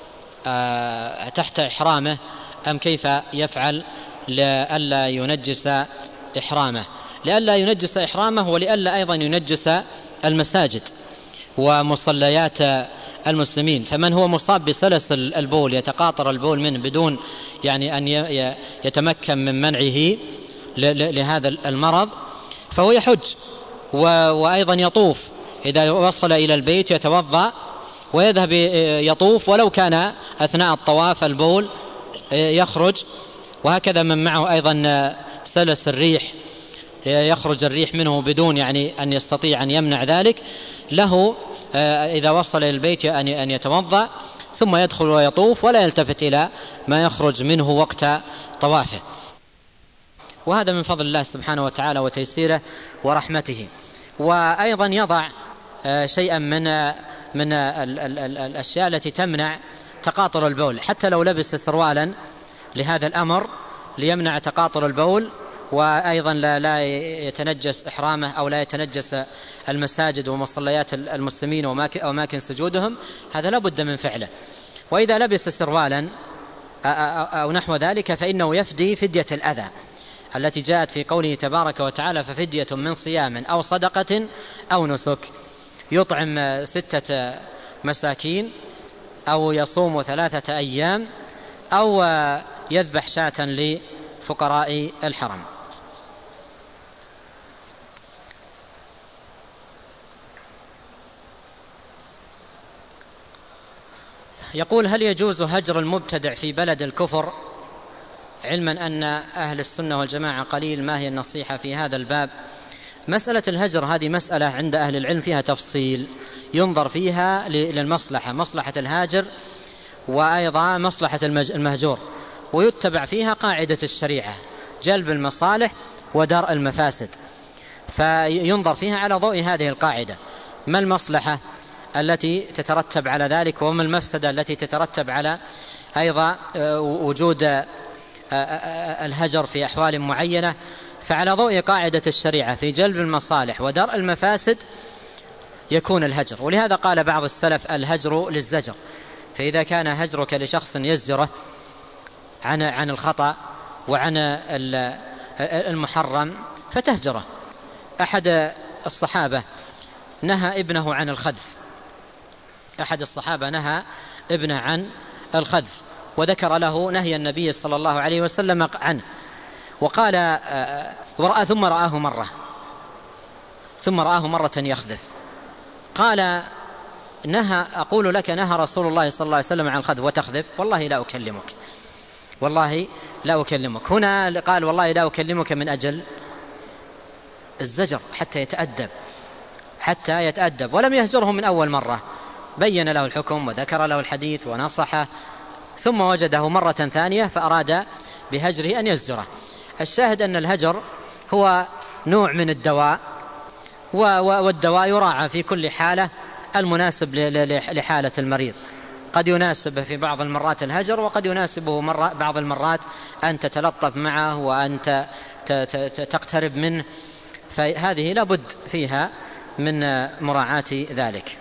آه تحت إحرامه، أم كيف يفعل لئلا ينجس إحرامه؟ لئلا ينجس إحرامه، ولئلا أيضا ينجس المساجد ومصليات المسلمين. فمن هو مصاب بسلس البول يتقاطر البول منه بدون يعني أن يتمكن من منعه لهذا المرض فهو يحج، وأيضا يطوف، إذا وصل إلى البيت يتوضأ ويذهب يطوف، ولو كان أثناء الطواف البول يخرج. وهكذا من معه أيضا سلس الريح، يخرج الريح منه بدون يعني أن يستطيع أن يمنع ذلك، له إذا وصل إلى البيت أن يتوضأ ثم يدخل ويطوف ولا يلتفت إلى ما يخرج منه وقت طوافه. وهذا من فضل الله سبحانه وتعالى وتيسيره ورحمته. وأيضا يضع شيئا من من الأشياء التي تمنع تقاطر البول، حتى لو لبس سروالا لهذا الأمر ليمنع تقاطر البول، وأيضا لا, لا يتنجس إحرامه أو لا يتنجس المساجد ومصليات المسلمين وأماكن سجودهم، هذا لا بد من فعله. وإذا لبس سروالا أو نحو ذلك فإنه يفدي فدية الأذى التي جاءت في قوله تبارك وتعالى: ففدية من صيام أو صدقة أو نسك، يطعم ستة مساكين أو يصوم ثلاثة أيام أو يذبح شاة لفقراء الحرم. يقول: هل يجوز هجر المبتدع في بلد الكفر، علما أن أهل السنة والجماعة قليل؟ ما هي النصيحة في هذا الباب؟ مسألة الهجر هذه مسألة عند أهل العلم فيها تفصيل، ينظر فيها للمصلحة، مصلحة الهاجر وأيضا مصلحة المهجور، ويتبع فيها قاعدة الشريعة: جلب المصالح ودرء المفاسد. فينظر فيها على ضوء هذه القاعدة، ما المصلحة التي تترتب على ذلك وما المفسدة التي تترتب على أيضا وجود الهجر في أحوال معينة. فعلى ضوء قاعدة الشريعة في جلب المصالح ودرء المفاسد يكون الهجر. ولهذا قال بعض السلف: الهجر للزجر. فإذا كان هجرك لشخص يزجره عن عن الخطأ وعن المحرم فتهجره. أحد الصحابة نهى ابنه عن الخذف، أحد الصحابة نهى ابنه عن الخذف وذكر له نهي النبي صلى الله عليه وسلم عنه، وقال ورأى ثم رآه مرة ثم رآه مرة يخذف، قال: نهى أقول لك نهى رسول الله صلى الله عليه وسلم عن الخذف وتخذف، والله لا أكلمك، والله لا أكلمك. هنا قال: والله لا أكلمك من أجل الزجر حتى يتأدب حتى يتأدب ولم يهجره من أول مرة، بين له الحكم وذكر له الحديث ونصحه، ثم وجده مرة ثانية فأراد بهجره أن يزجره. الشاهد أن الهجر هو نوع من الدواء، والدواء يراعى في كل حالة المناسب لحالة المريض. قد يناسب في بعض المرات الهجر، وقد يناسبه مرة بعض المرات أن تتلطف معه وأن تقترب منه، فهذه لابد فيها من مراعاة ذلك.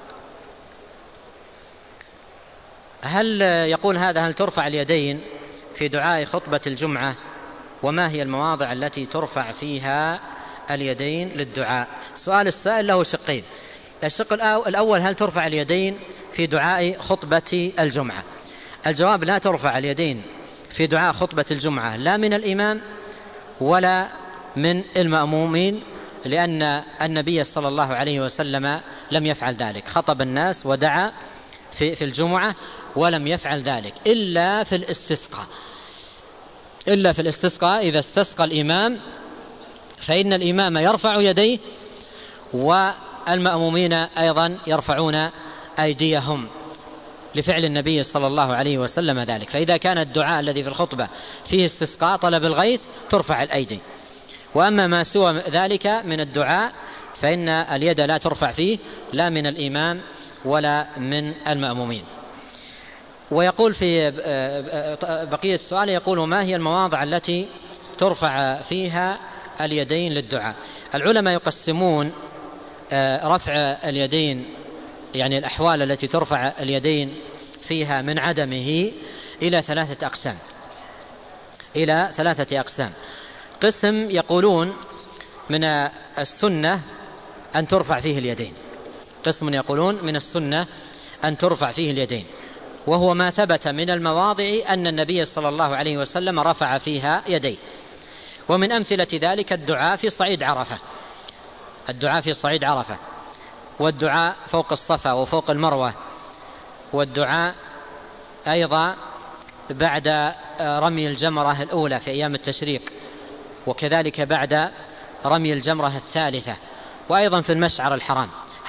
هل يقول هذا هل ترفع اليدين في دعاء خطبة الجمعة، وما هي المواضع التي ترفع فيها اليدين للدعاء؟ سؤال السائل له شقين. الشق الأول: هل ترفع اليدين في دعاء خطبة الجمعة؟ الجواب: لا ترفع اليدين في دعاء خطبة الجمعة لا من الإمام ولا من المأمومين، لأن النبي صلى الله عليه وسلم لم يفعل ذلك، خطب الناس ودعا في في الجمعة ولم يفعل ذلك إلا في الاستسقاء إلا في الاستسقاء إذا استسقى الإمام فإن الإمام يرفع يديه والمأمومين أيضا يرفعون أيديهم لفعل النبي صلى الله عليه وسلم ذلك. فإذا كان الدعاء الذي في الخطبة فيه استسقاء طلب الغيث ترفع الأيدي، وأما ما سوى ذلك من الدعاء فإن اليد لا ترفع فيه لا من الإمام ولا من المأمومين. ويقول في بقية السؤال يقول: ما هي المواضع التي ترفع فيها اليدين للدعاء؟ العلماء يقسمون رفع اليدين، يعني الأحوال التي ترفع اليدين فيها من عدمه، إلى ثلاثة أقسام إلى ثلاثة أقسام. قسم يقولون من السنة أن ترفع فيه اليدين، قسم يقولون من السنة أن ترفع فيه اليدين، وهو ما ثبت من المواضع أن النبي صلى الله عليه وسلم رفع فيها يديه. ومن أمثلة ذلك الدعاء في صعيد عرفة الدعاء في صعيد عرفة والدعاء فوق الصفا وفوق المروة، والدعاء أيضا بعد رمي الجمرة الأولى في أيام التشريق، وكذلك بعد رمي الجمرة الثالثة، وأيضا في المشعر الحرام.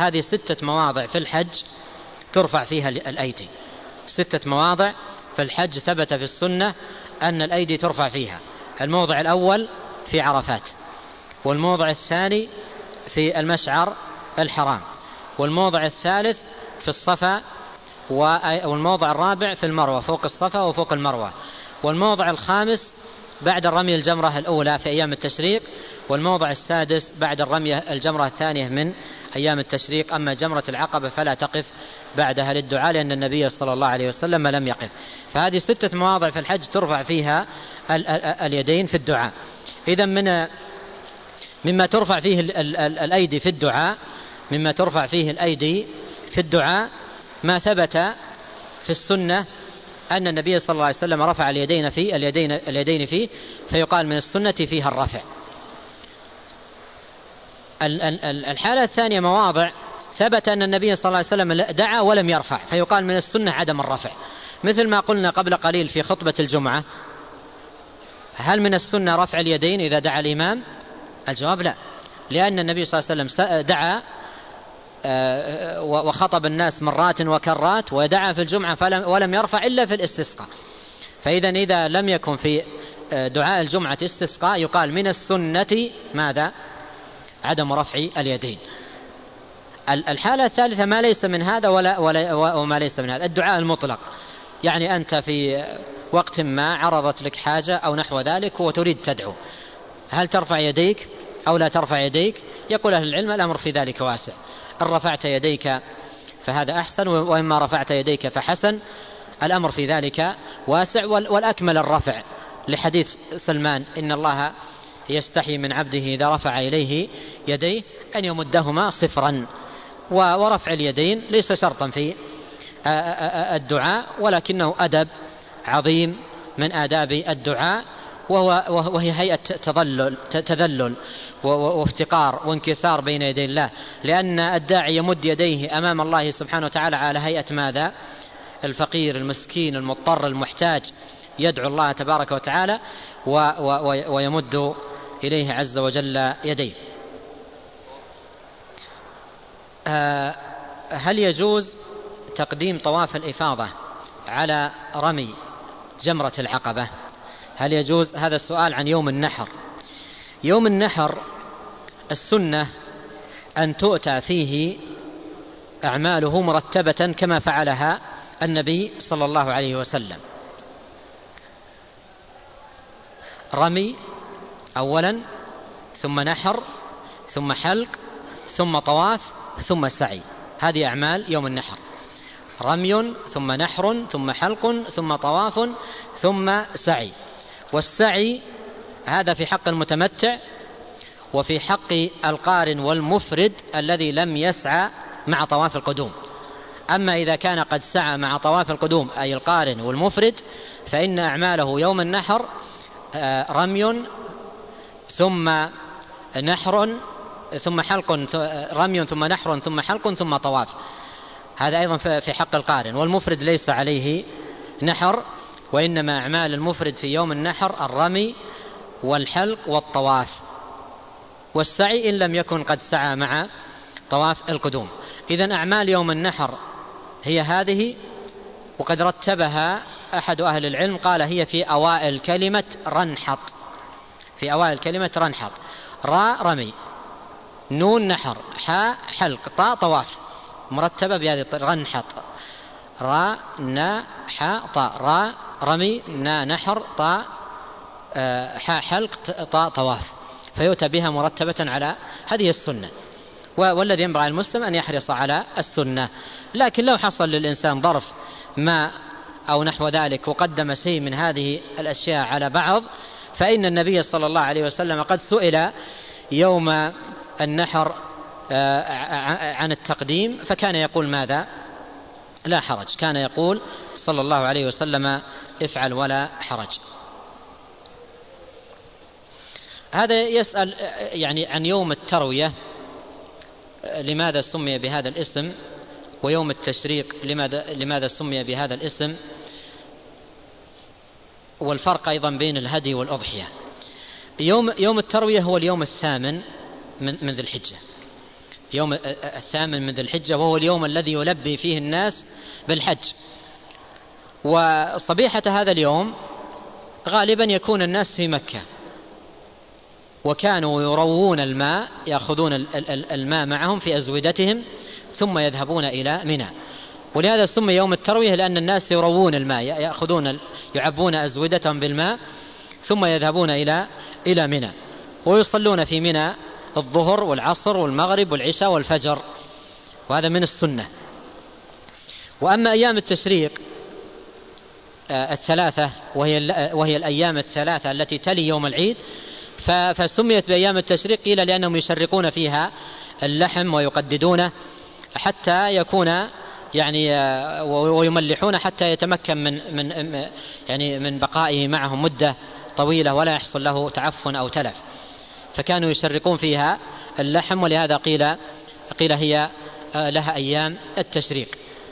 هذه ستة مواضع في الحج ترفع فيها الأيدي، ستة مواضع في الحج ثبت في السنة أن الأيدي ترفع فيها. الموضع الأول في عرفات، والموضع الثاني في المشعر الحرام، والموضع الثالث في الصفا، والموضع الرابع في المروة فوق الصفا وفوق المروة، والموضع الخامس بعد الرمي الجمرة الأولى في أيام التشريق، والموضع السادس بعد الرمي الجمرة الثانية من أيام التشريق. أما جمرة العقبة فلا تقف بعدها للدعاء لأن النبي صلى الله عليه وسلم لم يقف. فهذه ستة مواضع في الحج ترفع فيها اليدين في الدعاء. إذن من مما ترفع فيه الأيدي في الدعاء مما ترفع فيه الأيدي في الدعاء ما ثبت في السنة أن النبي صلى الله عليه وسلم رفع اليدين فيه اليدين اليدين فيه فيقال من السنة فيها الرفع. الحالة الثانية مواضع ثبت أن النبي صلى الله عليه وسلم دعا ولم يرفع فيقال من السنة عدم الرفع، مثل ما قلنا قبل قليل في خطبة الجمعة. هل من السنة رفع اليدين إذا دعا الإمام؟ الجواب لا، لأن النبي صلى الله عليه وسلم دعا وخطب الناس مرات وكرات ودعا في الجمعة ولم يرفع إلا في الاستسقاء. فإذا إذا لم يكن في دعاء الجمعة استسقاء يقال من السنة ماذا؟ عدم رفع اليدين. الحالة الثالثة ما ليس من هذا ولا, ولا وما ليس من هذا، الدعاء المطلق، يعني أنت في وقت ما عرضت لك حاجة أو نحو ذلك وتريد تدعو، هل ترفع يديك أو لا ترفع يديك؟ يقول أهل العلم الأمر في ذلك واسع، إن رفعت يديك فهذا أحسن، وإما رفعت يديك فحسن، الأمر في ذلك واسع. والأكمل الرفع لحديث سلمان إن الله يستحي من عبده إذا رفع إليه يديه أن يمدهما صفرا. ورفع اليدين ليس شرطا في الدعاء ولكنه أدب عظيم من آداب الدعاء، وهو وهي هيئة تذلل تذلل وافتقار وانكسار بين يدي الله، لأن الداعي يمد يديه أمام الله سبحانه وتعالى على هيئة ماذا؟ الفقير المسكين المضطر المحتاج، يدعو الله تبارك وتعالى ويمد إليه عز وجل يديه. هل يجوز تقديم طواف الإفاضة على رمي جمرة العقبة؟ هل يجوز؟ هذا السؤال عن يوم النحر. يوم النحر السنة أن تؤتى فيه أعماله مرتبة كما فعلها النبي صلى الله عليه وسلم. رمي أولا، ثم نحر، ثم حلق، ثم طواف، ثم سعي. هذه أعمال يوم النحر: رمي ثم نحر ثم حلق ثم طواف ثم سعي. والسعي هذا في حق المتمتع وفي حق القارن والمفرد الذي لم يسعى مع طواف القدوم. أما إذا كان قد سعى مع طواف القدوم أي القارن والمفرد فإن أعماله يوم النحر رمي ثم نحر ثم حلق، رمي ثم نحر ثم حلق ثم طواف. هذا أيضا في حق القارن، والمفرد ليس عليه نحر، وإنما أعمال المفرد في يوم النحر الرمي والحلق والطواف والسعي إن لم يكن قد سعى مع طواف القدوم. إذن أعمال يوم النحر هي هذه، وقد رتبها أحد أهل العلم قال هي في أوائل كلمة رنحط، في أوائل كلمة رنحط: راء رمي، نون نحر، حاء حلق، طاء طواف، مرتبة بهذه الطريقة: رنحط، راء نا حاء طاء، راء رمي، نا نحر، طاء حاء حلق، طاء طواف، فيؤتى بها مرتبة على هذه السنة. والذي ينبغي على المسلم أن يحرص على السنة. لكن لو حصل للإنسان ظرف ما أو نحو ذلك وقدم شيء من هذه الأشياء على بعض، فإن النبي صلى الله عليه وسلم قد سئل يوم النحر عن التقديم فكان يقول ماذا؟ لا حرج. كان يقول صلى الله عليه وسلم: افعل ولا حرج. هذا يسأل يعني عن يوم التروية لماذا سمي بهذا الاسم، ويوم التشريق لماذا لماذا سمي بهذا الاسم، والفرق أيضا بين الهدي والأضحية. يوم يوم التروية هو اليوم الثامن من من ذي الحجة. يوم الثامن من ذي الحجة، وهو اليوم الذي يلبي فيه الناس بالحج. وصبيحة هذا اليوم غالبا يكون الناس في مكة، وكانوا يروون الماء، يأخذون الماء معهم في أزودتهم ثم يذهبون إلى منى. ولهذا سمي يوم التروية، لأن الناس يروون الماء، يأخذون يعبون أزودتهم بالماء ثم يذهبون إلى إلى منى، ويصلون في منى الظهر والعصر والمغرب والعشاء والفجر، وهذا من السنة. وأما أيام التشريق الثلاثة وهي وهي الأيام الثلاثة التي تلي يوم العيد، فسميت بأيام التشريق قيل لأنهم يشرقون فيها اللحم ويقددونه حتى يكون يعني ويملحون حتى يتمكن من من يعني من بقائه معهم مدة طويلة ولا يحصل له تعفن أو تلف، فكانوا يشرقون فيها اللحم، ولهذا قيل قيل هي لها أيام التشريق.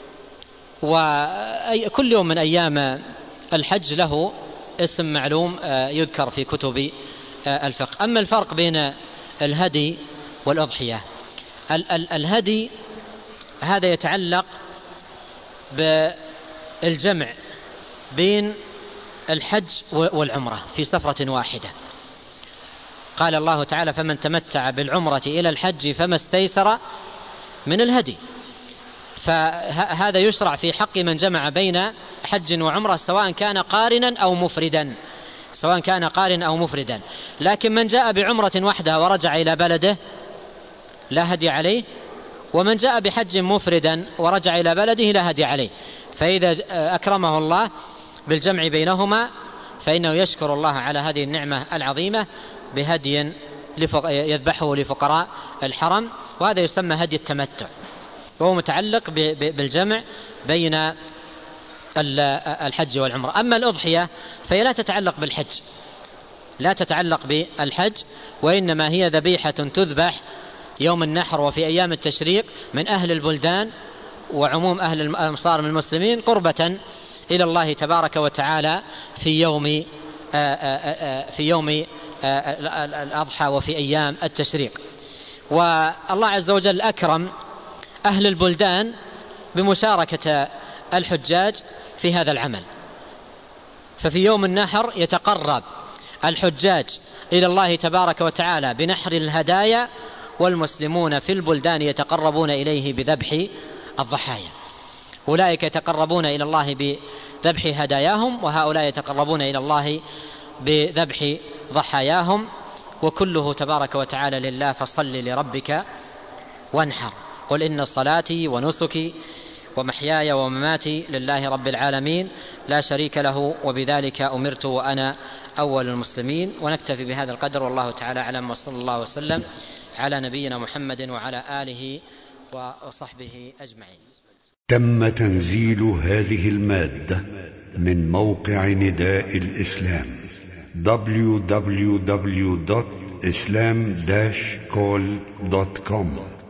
وكل يوم من أيام الحج له اسم معلوم يذكر في كتب الفقه. أما الفرق بين الهدي والأضحية، الهدي هذا يتعلق بالجمع بين الحج والعمرة في سفرة واحدة. قال الله تعالى: فمن تمتع بالعمرة إلى الحج فما استيسر من الهدي. فهذا يشرع في حق من جمع بين حج وعمرة سواء كان قارنا أو مفردا سواء كان قارنا أو مفردا لكن من جاء بعمرة وحدها ورجع إلى بلده لا هدي عليه، ومن جاء بحج مفردا ورجع إلى بلده لا هدي عليه. فإذا أكرمه الله بالجمع بينهما فإنه يشكر الله على هذه النعمة العظيمة بهدي يذبحه لفقراء الحرم، وهذا يسمى هدي التمتع، وهو متعلق بالجمع بين الحج والعمرة. أما الأضحية فهي لا تتعلق بالحج لا تتعلق بالحج وإنما هي ذبيحة تذبح يوم النحر وفي أيام التشريق من أهل البلدان وعموم أهل الأمصار من المسلمين قربة إلى الله تبارك وتعالى في يوم في يوم الأضحى وفي أيام التشريق. والله عز وجل أكرم أهل البلدان بمشاركة الحجاج في هذا العمل، ففي يوم النحر يتقرب الحجاج إلى الله تبارك وتعالى بنحر الهدايا، والمسلمون في البلدان يتقربون إليه بذبح الضحايا. أولئك يتقربون إلى الله بذبح هداياهم، وهؤلاء يتقربون إلى الله بذبح ضحاياهم، وكله تبارك وتعالى لله، فصل لربك وانحر. قل إن صلاتي ونسكي ومحياي ومماتي لله رب العالمين لا شريك له وبذلك أمرت وأنا أول المسلمين. ونكتفي بهذا القدر، والله تعالى أعلم، وصلى الله وسلم على نبينا محمد وعلى آله وصحبه أجمعين. تم تنزيل هذه المادة من موقع نداء الإسلام دبليو دبليو دبليو دوت إسلام داش كول دوت كوم.